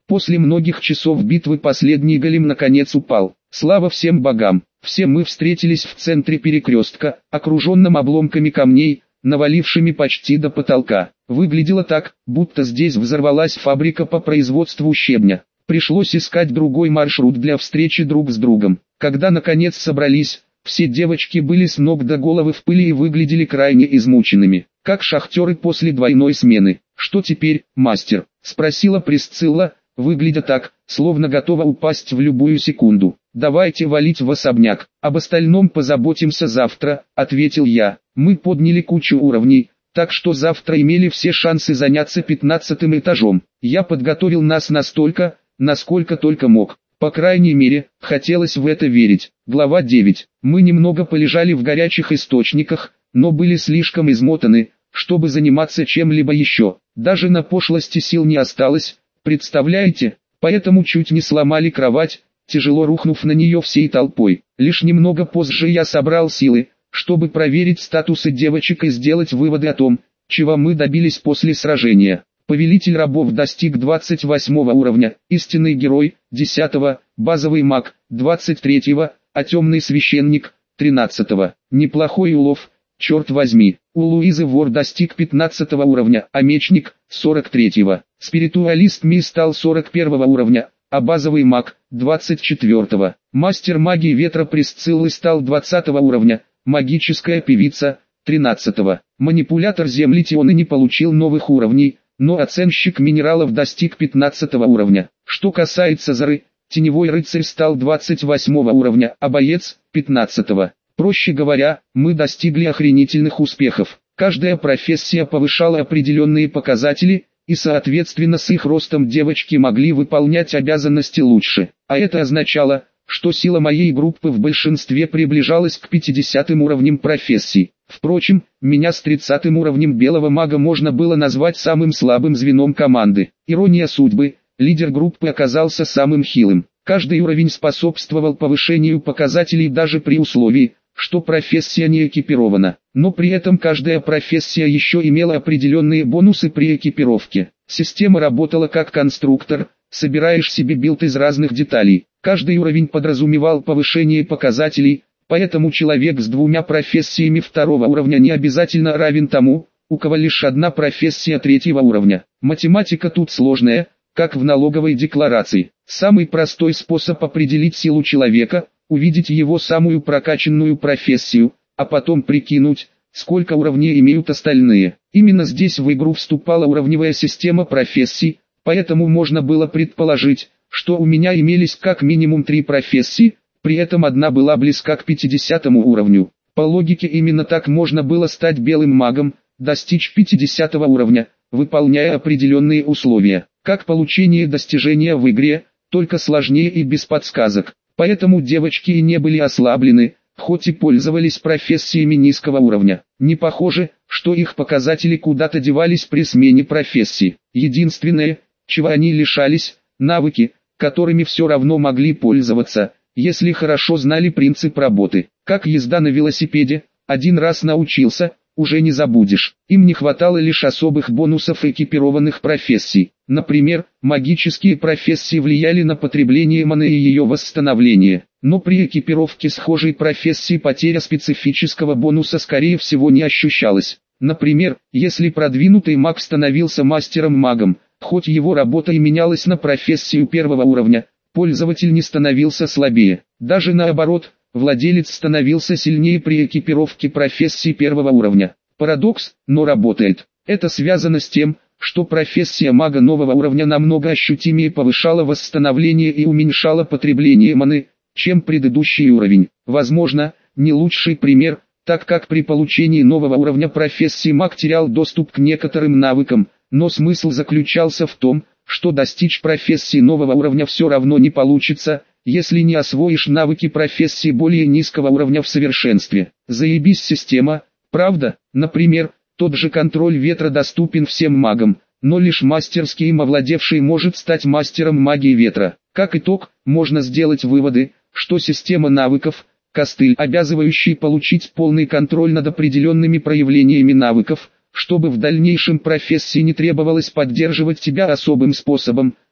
После многих часов битвы последний голем наконец упал. Слава всем богам! Все мы встретились в центре перекрестка, окруженном обломками камней, навалившими почти до потолка. Выглядело так, будто здесь взорвалась фабрика по производству щебня. Пришлось искать другой маршрут для встречи друг с другом. Когда наконец собрались, все девочки были с ног до головы в пыли и выглядели крайне измученными, как шахтеры после двойной смены. «Что теперь, мастер?» – спросила Присцилла, выглядя так, словно готова упасть в любую секунду. «Давайте валить в особняк, об остальном позаботимся завтра», – ответил я. Мы подняли кучу уровней, так что завтра имели все шансы заняться пятнадцатым этажом. Я подготовил нас настолько, насколько только мог. По крайней мере, хотелось в это верить. Глава девять. Мы немного полежали в горячих источниках, но были слишком измотаны, чтобы заниматься чем-либо еще. Даже на пошлости сил не осталось, представляете? Поэтому чуть не сломали кровать, тяжело рухнув на нее всей толпой. Лишь немного позже я собрал силы, чтобы проверить статусы девочек и сделать выводы о том, чего мы добились после сражения. Повелитель рабов достиг двадцать восьмого уровня, истинный герой, десятого, базовый маг, двадцать третьего, а темный священник, тринадцатого. Неплохой улов, черт возьми. У Луизы вор достиг пятнадцатого уровня, а мечник, сорок третьего. Спиритуалист Ми стал сорок первого уровня, а базовый маг, двадцать четвертого. Мастер магии ветра Присциллы стал двадцатого уровня, магическая певица, тринадцатого. Манипулятор земли Тионы не получил новых уровней, но оценщик минералов достиг пятнадцатого уровня. Что касается Зары, теневой рыцарь стал двадцать восьмого уровня, а боец – пятнадцатого. Проще говоря, мы достигли охренительных успехов. Каждая профессия повышала определенные показатели, и соответственно с их ростом девочки могли выполнять обязанности лучше. А это означало, что сила моей группы в большинстве приближалась к пятидесятым уровням профессий. Впрочем, меня с тридцатым уровнем белого мага можно было назвать самым слабым звеном команды. Ирония судьбы, лидер группы оказался самым хилым. Каждый уровень способствовал повышению показателей даже при условии, что профессия не экипирована. Но при этом каждая профессия еще имела определенные бонусы при экипировке. Система работала как конструктор, собираешь себе билд из разных деталей. Каждый уровень подразумевал повышение показателей, поэтому человек с двумя профессиями второго уровня не обязательно равен тому, у кого лишь одна профессия третьего уровня. Математика тут сложная, как в налоговой декларации. Самый простой способ определить силу человека – увидеть его самую прокачанную профессию, а потом прикинуть, сколько уровней имеют остальные. Именно здесь в игру вступала уровневая система профессий, поэтому можно было предположить, что у меня имелись как минимум три профессии, при этом одна была близка к пятидесятому уровню. По логике именно так можно было стать белым магом, достичь пятидесятого уровня, выполняя определенные условия. Как получение достижения в игре, только сложнее и без подсказок. Поэтому девочки и не были ослаблены, хоть и пользовались профессиями низкого уровня. Не похоже, что их показатели куда-то девались при смене профессии. Единственное, чего они лишались, навыки, которыми все равно могли пользоваться, если хорошо знали принцип работы. Как езда на велосипеде, один раз научился, уже не забудешь. Им не хватало лишь особых бонусов экипированных профессий. Например, магические профессии влияли на потребление маны и ее восстановление. Но при экипировке схожей профессии потеря специфического бонуса скорее всего не ощущалась. Например, если продвинутый маг становился мастером-магом, хоть его работа и менялась на профессию первого уровня, пользователь не становился слабее. Даже наоборот, владелец становился сильнее при экипировке профессии первого уровня. Парадокс, но работает. Это связано с тем, что профессия мага нового уровня намного ощутимее повышала восстановление и уменьшала потребление маны, чем предыдущий уровень. Возможно, не лучший пример, так как при получении нового уровня профессии маг терял доступ к некоторым навыкам, но смысл заключался в том, что достичь профессии нового уровня все равно не получится, если не освоишь навыки профессии более низкого уровня в совершенстве. Заебись система, правда? Например, тот же контроль ветра доступен всем магам, но лишь мастерски им овладевший может стать мастером магии ветра. Как итог, можно сделать выводы, что система навыков, костыль, обязывающий получить полный контроль над определенными проявлениями навыков, чтобы в дальнейшем профессии не требовалось поддерживать тебя особым способом,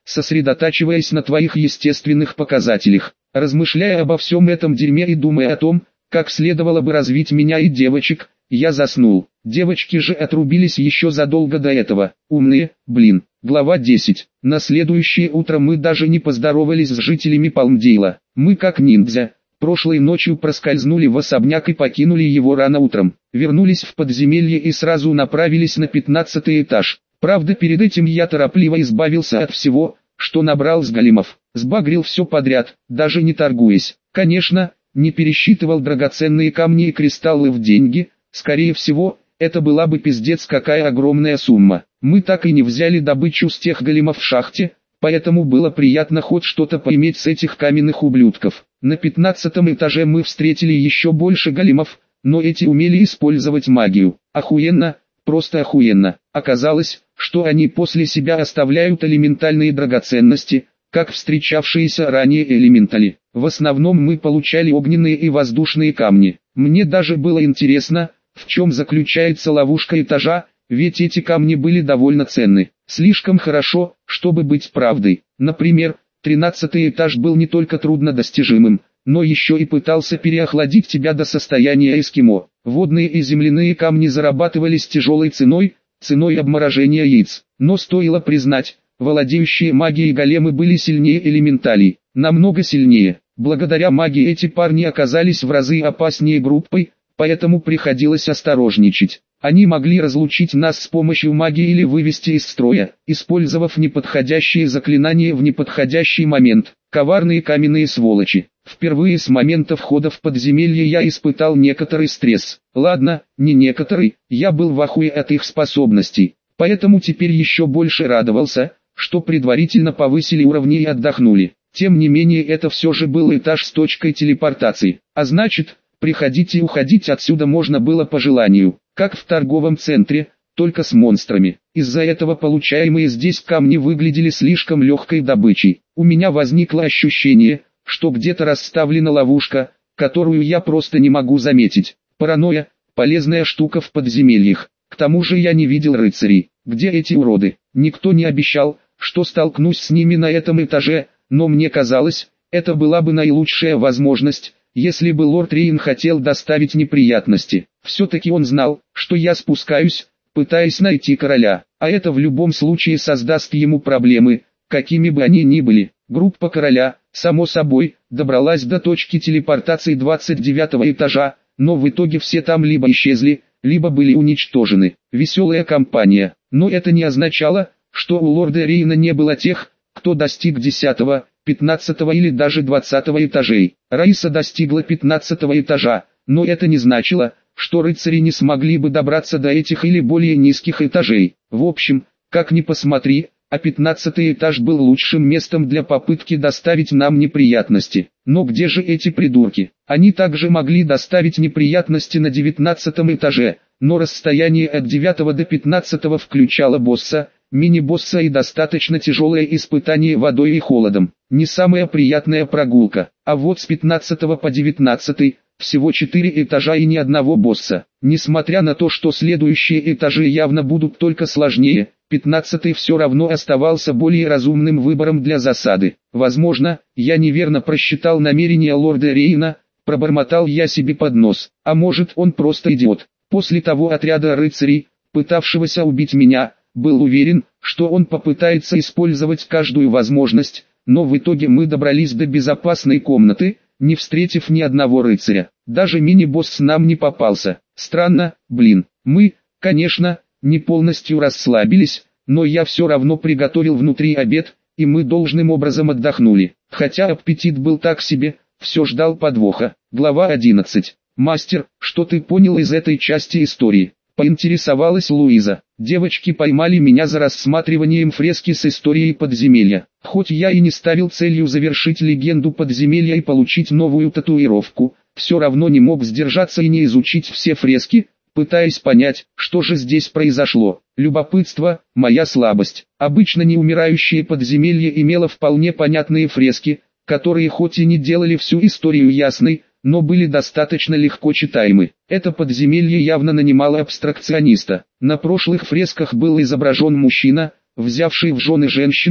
сосредотачиваясь на твоих естественных показателях. Размышляя обо всем этом дерьме и думая о том, как следовало бы развить меня и девочек, я заснул. Девочки же отрубились еще задолго до этого. Умные, блин. Глава десять. На следующее утро мы даже не поздоровались с жителями Палмдейла. Мы как ниндзя. Прошлой ночью проскользнули в особняк и покинули его рано утром. Вернулись в подземелье и сразу направились на пятнадцатый этаж. Правда, перед этим я торопливо избавился от всего, что набрал с големов. Сбагрил все подряд, даже не торгуясь. Конечно, не пересчитывал драгоценные камни и кристаллы в деньги. Скорее всего, это была бы пиздец какая огромная сумма. Мы так и не взяли добычу с тех големов в шахте, поэтому было приятно хоть что-то поиметь с этих каменных ублюдков. На пятнадцатом этаже мы встретили еще больше големов, но эти умели использовать магию. Охуенно, просто охуенно. Оказалось, что они после себя оставляют элементальные драгоценности, как встречавшиеся ранее элементали. В основном мы получали огненные и воздушные камни. Мне даже было интересно, в чем заключается ловушка этажа, ведь эти камни были довольно ценны. Слишком хорошо, чтобы быть правдой. Например, тринадцатый этаж был не только труднодостижимым, но еще и пытался переохладить тебя до состояния эскимо. Водные и земляные камни зарабатывались тяжелой ценой, ценой обморожения яиц. Но стоило признать, владеющие магией големы были сильнее элементалей. Намного сильнее. Благодаря магии эти парни оказались в разы опаснее группой, поэтому приходилось осторожничать. Они могли разлучить нас с помощью магии или вывести из строя, использовав неподходящие заклинания в неподходящий момент. Коварные каменные сволочи. Впервые с момента входа в подземелье я испытал некоторый стресс. Ладно, не некоторый, я был в ахуе от их способностей. Поэтому теперь еще больше радовался, что предварительно повысили уровни и отдохнули. Тем не менее это все же был этаж с точкой телепортации. А значит, приходить и уходить отсюда можно было по желанию, как в торговом центре, только с монстрами. Из-за этого получаемые здесь камни выглядели слишком легкой добычей. У меня возникло ощущение, что где-то расставлена ловушка, которую я просто не могу заметить. Паранойя – полезная штука в подземельях. К тому же я не видел рыцарей. Где эти уроды? Никто не обещал, что столкнусь с ними на этом этаже, но мне казалось, это была бы наилучшая возможность, если бы лорд Рейн хотел доставить неприятности. Все-таки он знал, что я спускаюсь, пытаясь найти короля, а это в любом случае создаст ему проблемы, какими бы они ни были. Группа короля, само собой, добралась до точки телепортации двадцать девятого этажа, но в итоге все там либо исчезли, либо были уничтожены. Веселая компания, но это не означало, что у лорда Рейна не было тех, кто достиг десятого, пятнадцатого или даже двадцатого этажей. Раиса достигла пятнадцатого этажа, но это не значило, что рыцари не смогли бы добраться до этих или более низких этажей. В общем, как ни посмотри, а пятнадцатый этаж был лучшим местом для попытки доставить нам неприятности. Но где же эти придурки? Они также могли доставить неприятности на девятнадцатом этаже, но расстояние от девятого до пятнадцатого включало босса, мини-босса и достаточно тяжелое испытание водой и холодом. Не самая приятная прогулка, а вот с пятнадцатого по девятнадцатый, всего четыре этажа и ни одного босса. Несмотря на то, что следующие этажи явно будут только сложнее, пятнадцатый все равно оставался более разумным выбором для засады. Возможно, я неверно просчитал намерения лорда Рейна, пробормотал я себе под нос, а может он просто идиот. После того отряда рыцарей, пытавшегося убить меня, был уверен, что он попытается использовать каждую возможность, но в итоге мы добрались до безопасной комнаты, не встретив ни одного рыцаря. Даже мини-босс нам не попался. Странно, блин. Мы, конечно, не полностью расслабились, но я все равно приготовил внутри обед, и мы должным образом отдохнули. Хотя аппетит был так себе, все ждал подвоха. Глава одиннадцать. «Мастер, что ты понял из этой части истории?» — поинтересовалась Луиза. Девочки поймали меня за рассматриванием фрески с историей подземелья. Хоть я и не ставил целью завершить легенду подземелья и получить новую татуировку, все равно не мог сдержаться и не изучить все фрески, пытаясь понять, что же здесь произошло. Любопытство – моя слабость. Обычно неумирающее подземелье имело вполне понятные фрески, которые хоть и не делали всю историю ясной, но были достаточно легко читаемы. Это подземелье явно нанимало абстракциониста. На прошлых фресках был изображен мужчина, взявший в жены женщину,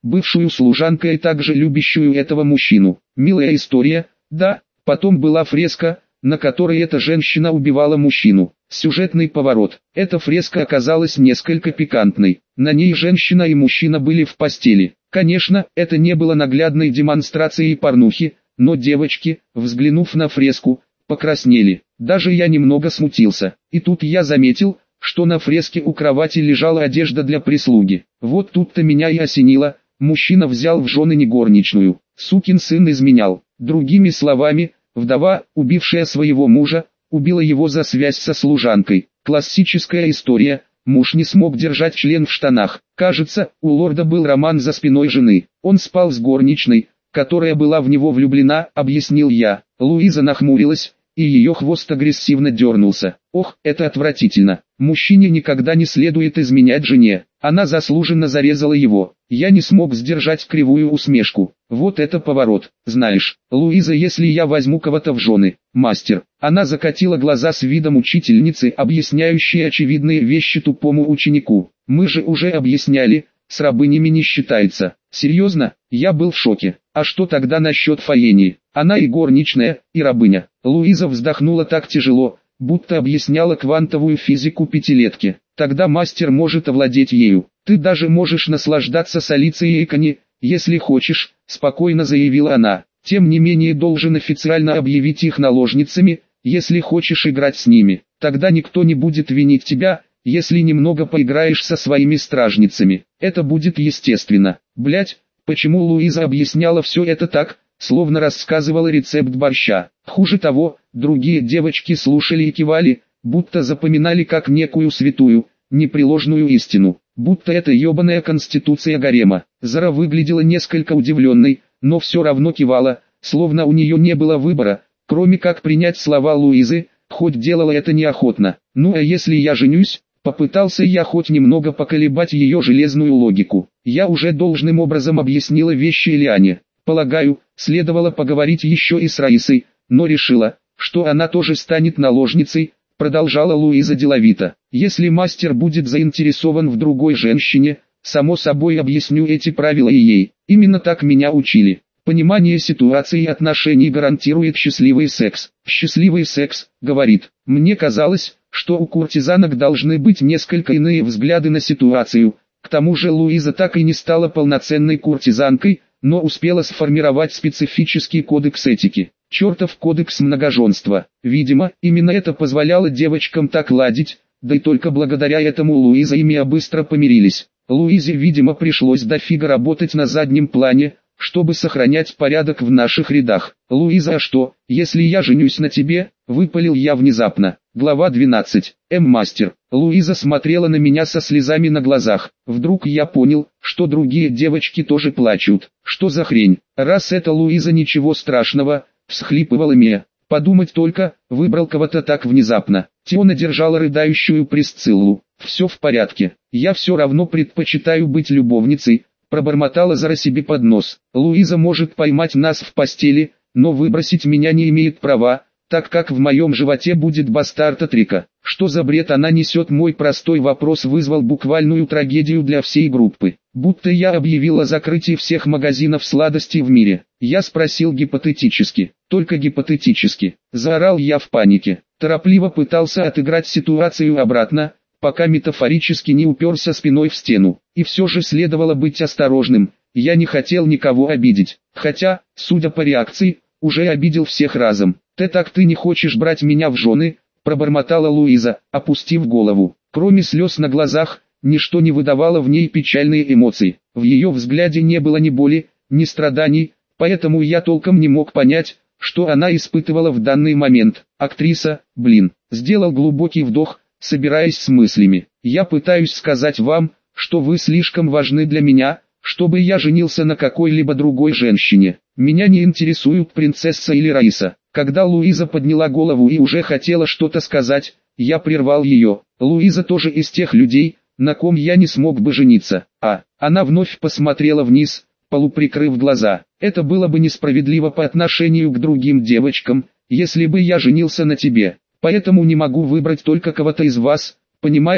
бывшую служанкой и также любящую этого мужчину. Милая история, да. Потом была фреска, на которой эта женщина убивала мужчину. Сюжетный поворот. Эта фреска оказалась несколько пикантной. На ней женщина и мужчина были в постели. Конечно, это не было наглядной демонстрацией порнухи, но девочки, взглянув на фреску, покраснели. Даже я немного смутился. И тут я заметил, что на фреске у кровати лежала одежда для прислуги. Вот тут-то меня и осенило. Мужчина взял в жены не горничную. Сукин сын изменял. Другими словами, вдова, убившая своего мужа, убила его за связь со служанкой. Классическая история. Муж не смог держать член в штанах. Кажется, у лорда был роман за спиной жены. Он спал с горничной, которая была в него влюблена, объяснил я. Луиза нахмурилась, и ее хвост агрессивно дернулся. Ох, это отвратительно. Мужчине никогда не следует изменять жене. Она заслуженно зарезала его. Я не смог сдержать кривую усмешку. Вот это поворот. Знаешь, Луиза, если я возьму кого-то в жены, мастер. Она закатила глаза с видом учительницы, объясняющей очевидные вещи тупому ученику. Мы же уже объясняли, с рабынями не считается. Серьезно? Я был в шоке. А что тогда насчет Фаении? Она и горничная, и рабыня. Луиза вздохнула так тяжело, будто объясняла квантовую физику пятилетки. Тогда мастер может овладеть ею. Ты даже можешь наслаждаться с Алицией и Кони, если хочешь, спокойно заявила она. Тем не менее должен официально объявить их наложницами, если хочешь играть с ними. Тогда никто не будет винить тебя, если немного поиграешь со своими стражницами. Это будет естественно. Блять, почему Луиза объясняла все это так, словно рассказывала рецепт борща? Хуже того, другие девочки слушали и кивали, будто запоминали как некую святую, непреложную истину. Будто это ебаная конституция гарема. Зара выглядела несколько удивленной, но все равно кивала, словно у нее не было выбора, кроме как принять слова Луизы, хоть делала это неохотно. Ну а если я женюсь? Попытался я хоть немного поколебать ее железную логику. Я уже должным образом объяснила вещи Элиане. Полагаю, следовало поговорить еще и с Раисой, но решила, что она тоже станет наложницей, продолжала Луиза деловито. Если мастер будет заинтересован в другой женщине, само собой объясню эти правила и ей. Именно так меня учили. Понимание ситуации и отношений гарантирует счастливый секс. Счастливый секс, говорит. Мне казалось, что у куртизанок должны быть несколько иные взгляды на ситуацию. К тому же Луиза так и не стала полноценной куртизанкой, но успела сформировать специфический кодекс этики. Чертов кодекс многоженства. Видимо, именно это позволяло девочкам так ладить, да и только благодаря этому Луиза и Мия быстро помирились. Луизе, видимо, пришлось дофига работать на заднем плане, чтобы сохранять порядок в наших рядах. Луиза, а что, если я женюсь на тебе? Выпалил я внезапно. Глава двенадцать. М-мастер. Луиза смотрела на меня со слезами на глазах. Вдруг я понял, что другие девочки тоже плачут. Что за хрень? Раз это Луиза, ничего страшного, всхлипывала Мия. Подумать только, выбрал кого-то так внезапно. Тиона держала рыдающую Присциллу. Все в порядке. Я все равно предпочитаю быть любовницей, пробормотала Зара себе под нос. Луиза может поймать нас в постели, но выбросить меня не имеет права, так как в моем животе будет бастард от Рика. Что за бред она несет? Мой простой вопрос вызвал буквальную трагедию для всей группы. Будто я объявил о закрытии всех магазинов сладостей в мире. Я спросил гипотетически, только гипотетически. Заорал я в панике. Торопливо пытался отыграть ситуацию обратно, пока метафорически не уперся спиной в стену. И все же следовало быть осторожным. Я не хотел никого обидеть. Хотя, судя по реакции, уже обидел всех разом. «Ты так ты не хочешь брать меня в жены?» – пробормотала Луиза, опустив голову. Кроме слез на глазах, ничто не выдавало в ней печальные эмоции. В ее взгляде не было ни боли, ни страданий, поэтому я толком не мог понять, что она испытывала в данный момент. Актриса, блин, сделал глубокий вдох, собираясь с мыслями. «Я пытаюсь сказать вам, что вы слишком важны для меня, чтобы я женился на какой-либо другой женщине. Меня не интересуют принцесса или Раиса». Когда Луиза подняла голову и уже хотела что-то сказать, я прервал ее. Луиза тоже из тех людей, на ком я не смог бы жениться. А, она вновь посмотрела вниз, полуприкрыв глаза. Это было бы несправедливо по отношению к другим девочкам, если бы я женился на тебе. Поэтому не могу выбрать только кого-то из вас, понимаешь?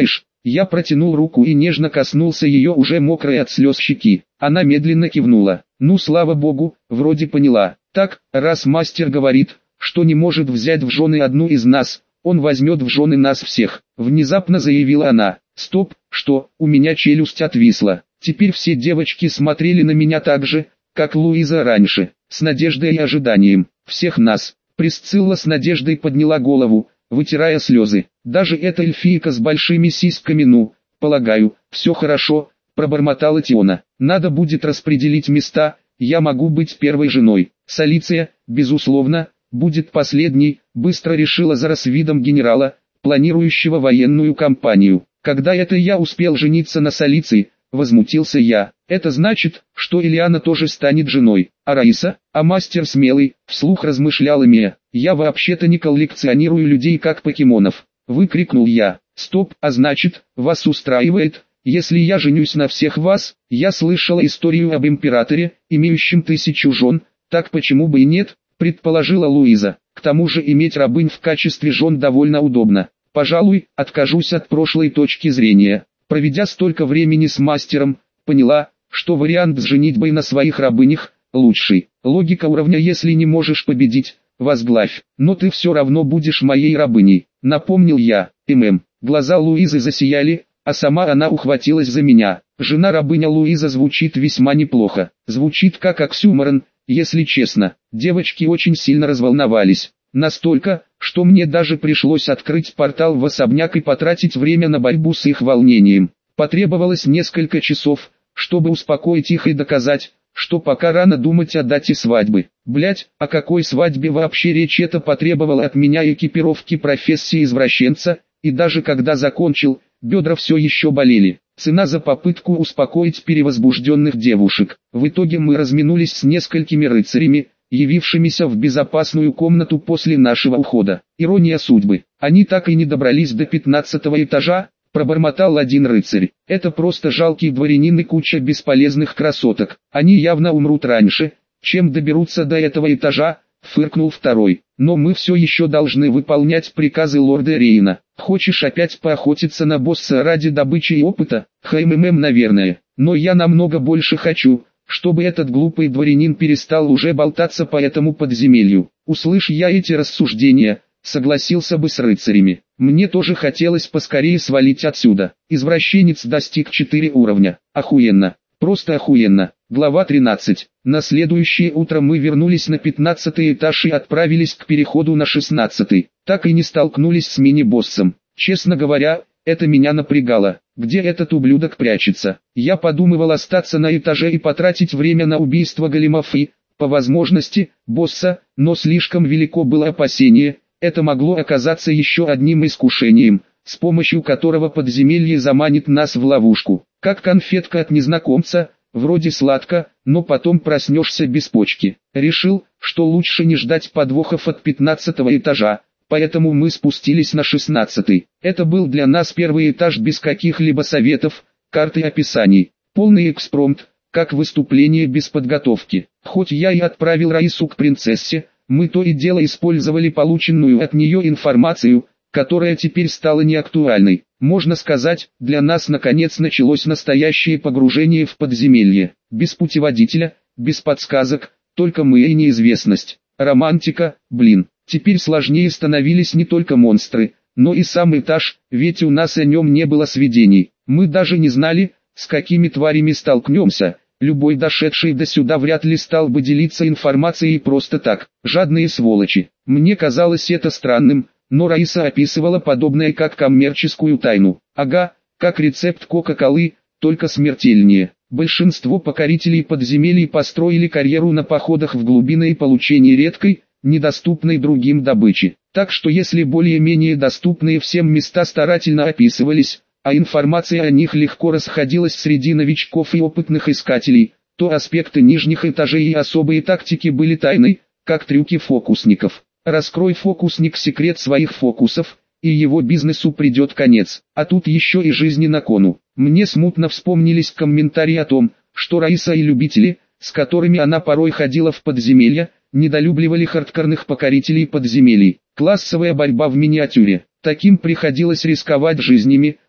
Я протянул руку и нежно коснулся ее уже мокрой от слез щеки. Она медленно кивнула. Ну слава богу, вроде поняла. Так, раз мастер говорит, что не может взять в жены одну из нас, он возьмет в жены нас всех. Внезапно заявила она. Стоп, что, у меня челюсть отвисла. Теперь все девочки смотрели на меня так же, как Луиза раньше, с надеждой и ожиданием. Всех нас. Присцилла с надеждой подняла голову, вытирая слезы. Даже эта эльфийка с большими сиськами, ну, полагаю, все хорошо, пробормотала Тиона. Надо будет распределить места, я могу быть первой женой. Салиция, безусловно, будет последней, быстро решила Зара с видом генерала, планирующего военную кампанию. Когда это я успел жениться на Салиции, возмутился я. Это значит, что Ильяна тоже станет женой. А Раиса, а мастер смелый, вслух размышляла Мия. Я вообще-то не коллекционирую людей как покемонов. Выкрикнул я. Стоп, а значит, вас устраивает, если я женюсь на всех вас? Я слышала историю об императоре, имеющем тысячу жен, так почему бы и нет, предположила Луиза. К тому же иметь рабынь в качестве жен довольно удобно. Пожалуй, откажусь от прошлой точки зрения. Проведя столько времени с мастером, поняла, что вариант с женитьбой на своих рабынях лучший. Логика уровня: если не можешь победить, возглавь, но ты все равно будешь моей рабыней, напомнил я. ММ. Глаза Луизы засияли, а сама она ухватилась за меня. Жена-рабыня Луиза звучит весьма неплохо. Звучит как оксюморон, если честно. Девочки очень сильно разволновались. Настолько, что мне даже пришлось открыть портал в особняк и потратить время на борьбу с их волнением. Потребовалось несколько часов, чтобы успокоить их и доказать, что пока рано думать о дате свадьбы. Блять, о какой свадьбе вообще речь? Это потребовало от меня экипировки профессии извращенца, и даже когда закончил, бедра все еще болели. Цена за попытку успокоить перевозбужденных девушек. В итоге мы разминулись с несколькими рыцарями, явившимися в безопасную комнату после нашего ухода. Ирония судьбы. Они так и не добрались до пятнадцатого этажа, пробормотал один рыцарь. Это просто жалкий дворянин и куча бесполезных красоток. Они явно умрут раньше, чем доберутся до этого этажа, фыркнул второй. Но мы все еще должны выполнять приказы лорда Рейна. Хочешь опять поохотиться на босса ради добычи и опыта? ХММ, наверное. Но я намного больше хочу, чтобы этот глупый дворянин перестал уже болтаться по этому подземелью. Услышь я эти рассуждения, согласился бы с рыцарями. Мне тоже хотелось поскорее свалить отсюда. Извращенец достиг четыре уровня. Охуенно. Просто охуенно. Глава тринадцать. На следующее утро мы вернулись на пятнадцатый этаж и отправились к переходу на шестнадцатый. Так и не столкнулись с мини-боссом. Честно говоря, это меня напрягало. Где этот ублюдок прячется? Я подумывал остаться на этаже и потратить время на убийство големов и, по возможности, босса, но слишком велико было опасение, это могло оказаться еще одним искушением, с помощью которого подземелье заманит нас в ловушку. Как конфетка от незнакомца, вроде сладко, но потом проснешься без почки. Решил, что лучше не ждать подвохов от пятнадцатого этажа. Поэтому мы спустились на шестнадцатый. Это был для нас первый этаж без каких-либо советов, карт и описаний. Полный экспромт, как выступление без подготовки. Хоть я и отправил Раису к принцессе, мы то и дело использовали полученную от нее информацию, которая теперь стала неактуальной. Можно сказать, для нас наконец началось настоящее погружение в подземелье. Без путеводителя, без подсказок, только мы и неизвестность. Романтика, блин. Теперь сложнее становились не только монстры, но и сам этаж, ведь у нас о нем не было сведений. Мы даже не знали, с какими тварями столкнемся. Любой дошедший до сюда вряд ли стал бы делиться информацией просто так. Жадные сволочи. Мне казалось это странным, но Раиса описывала подобное как коммерческую тайну. Ага, как рецепт Кока-Колы, только смертельнее. Большинство покорителей подземелий построили карьеру на походах в глубины и получении редкой, недоступной другим добычи. Так что если более-менее доступные всем места старательно описывались, а информация о них легко расходилась среди новичков и опытных искателей, то аспекты нижних этажей и особые тактики были тайной, как трюки фокусников. Раскрой фокусник секрет своих фокусов, и его бизнесу придет конец. А тут еще и жизни на кону. Мне смутно вспомнились комментарии о том, что Раиса и любители, с которыми она порой ходила в подземелья, недолюбливали хардкорных покорителей подземелий. Классовая борьба в миниатюре. Таким приходилось рисковать жизнями,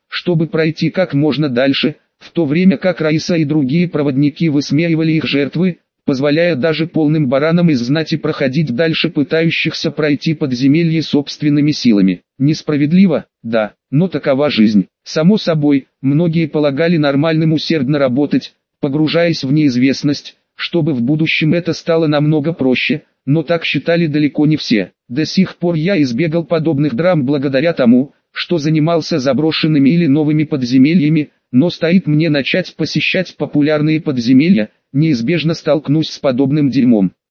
чтобы пройти как можно дальше, в то время как Раиса и другие проводники высмеивали их жертвы, позволяя даже полным баранам из знати проходить дальше пытающихся пройти подземелье собственными силами. Несправедливо, да, но такова жизнь. Само собой, многие полагали нормальным усердно работать, погружаясь в неизвестность, чтобы в будущем это стало намного проще, но так считали далеко не все. До сих пор я избегал подобных драм благодаря тому, что занимался заброшенными или новыми подземельями, но стоит мне начать посещать популярные подземелья, неизбежно столкнусь с подобным дерьмом.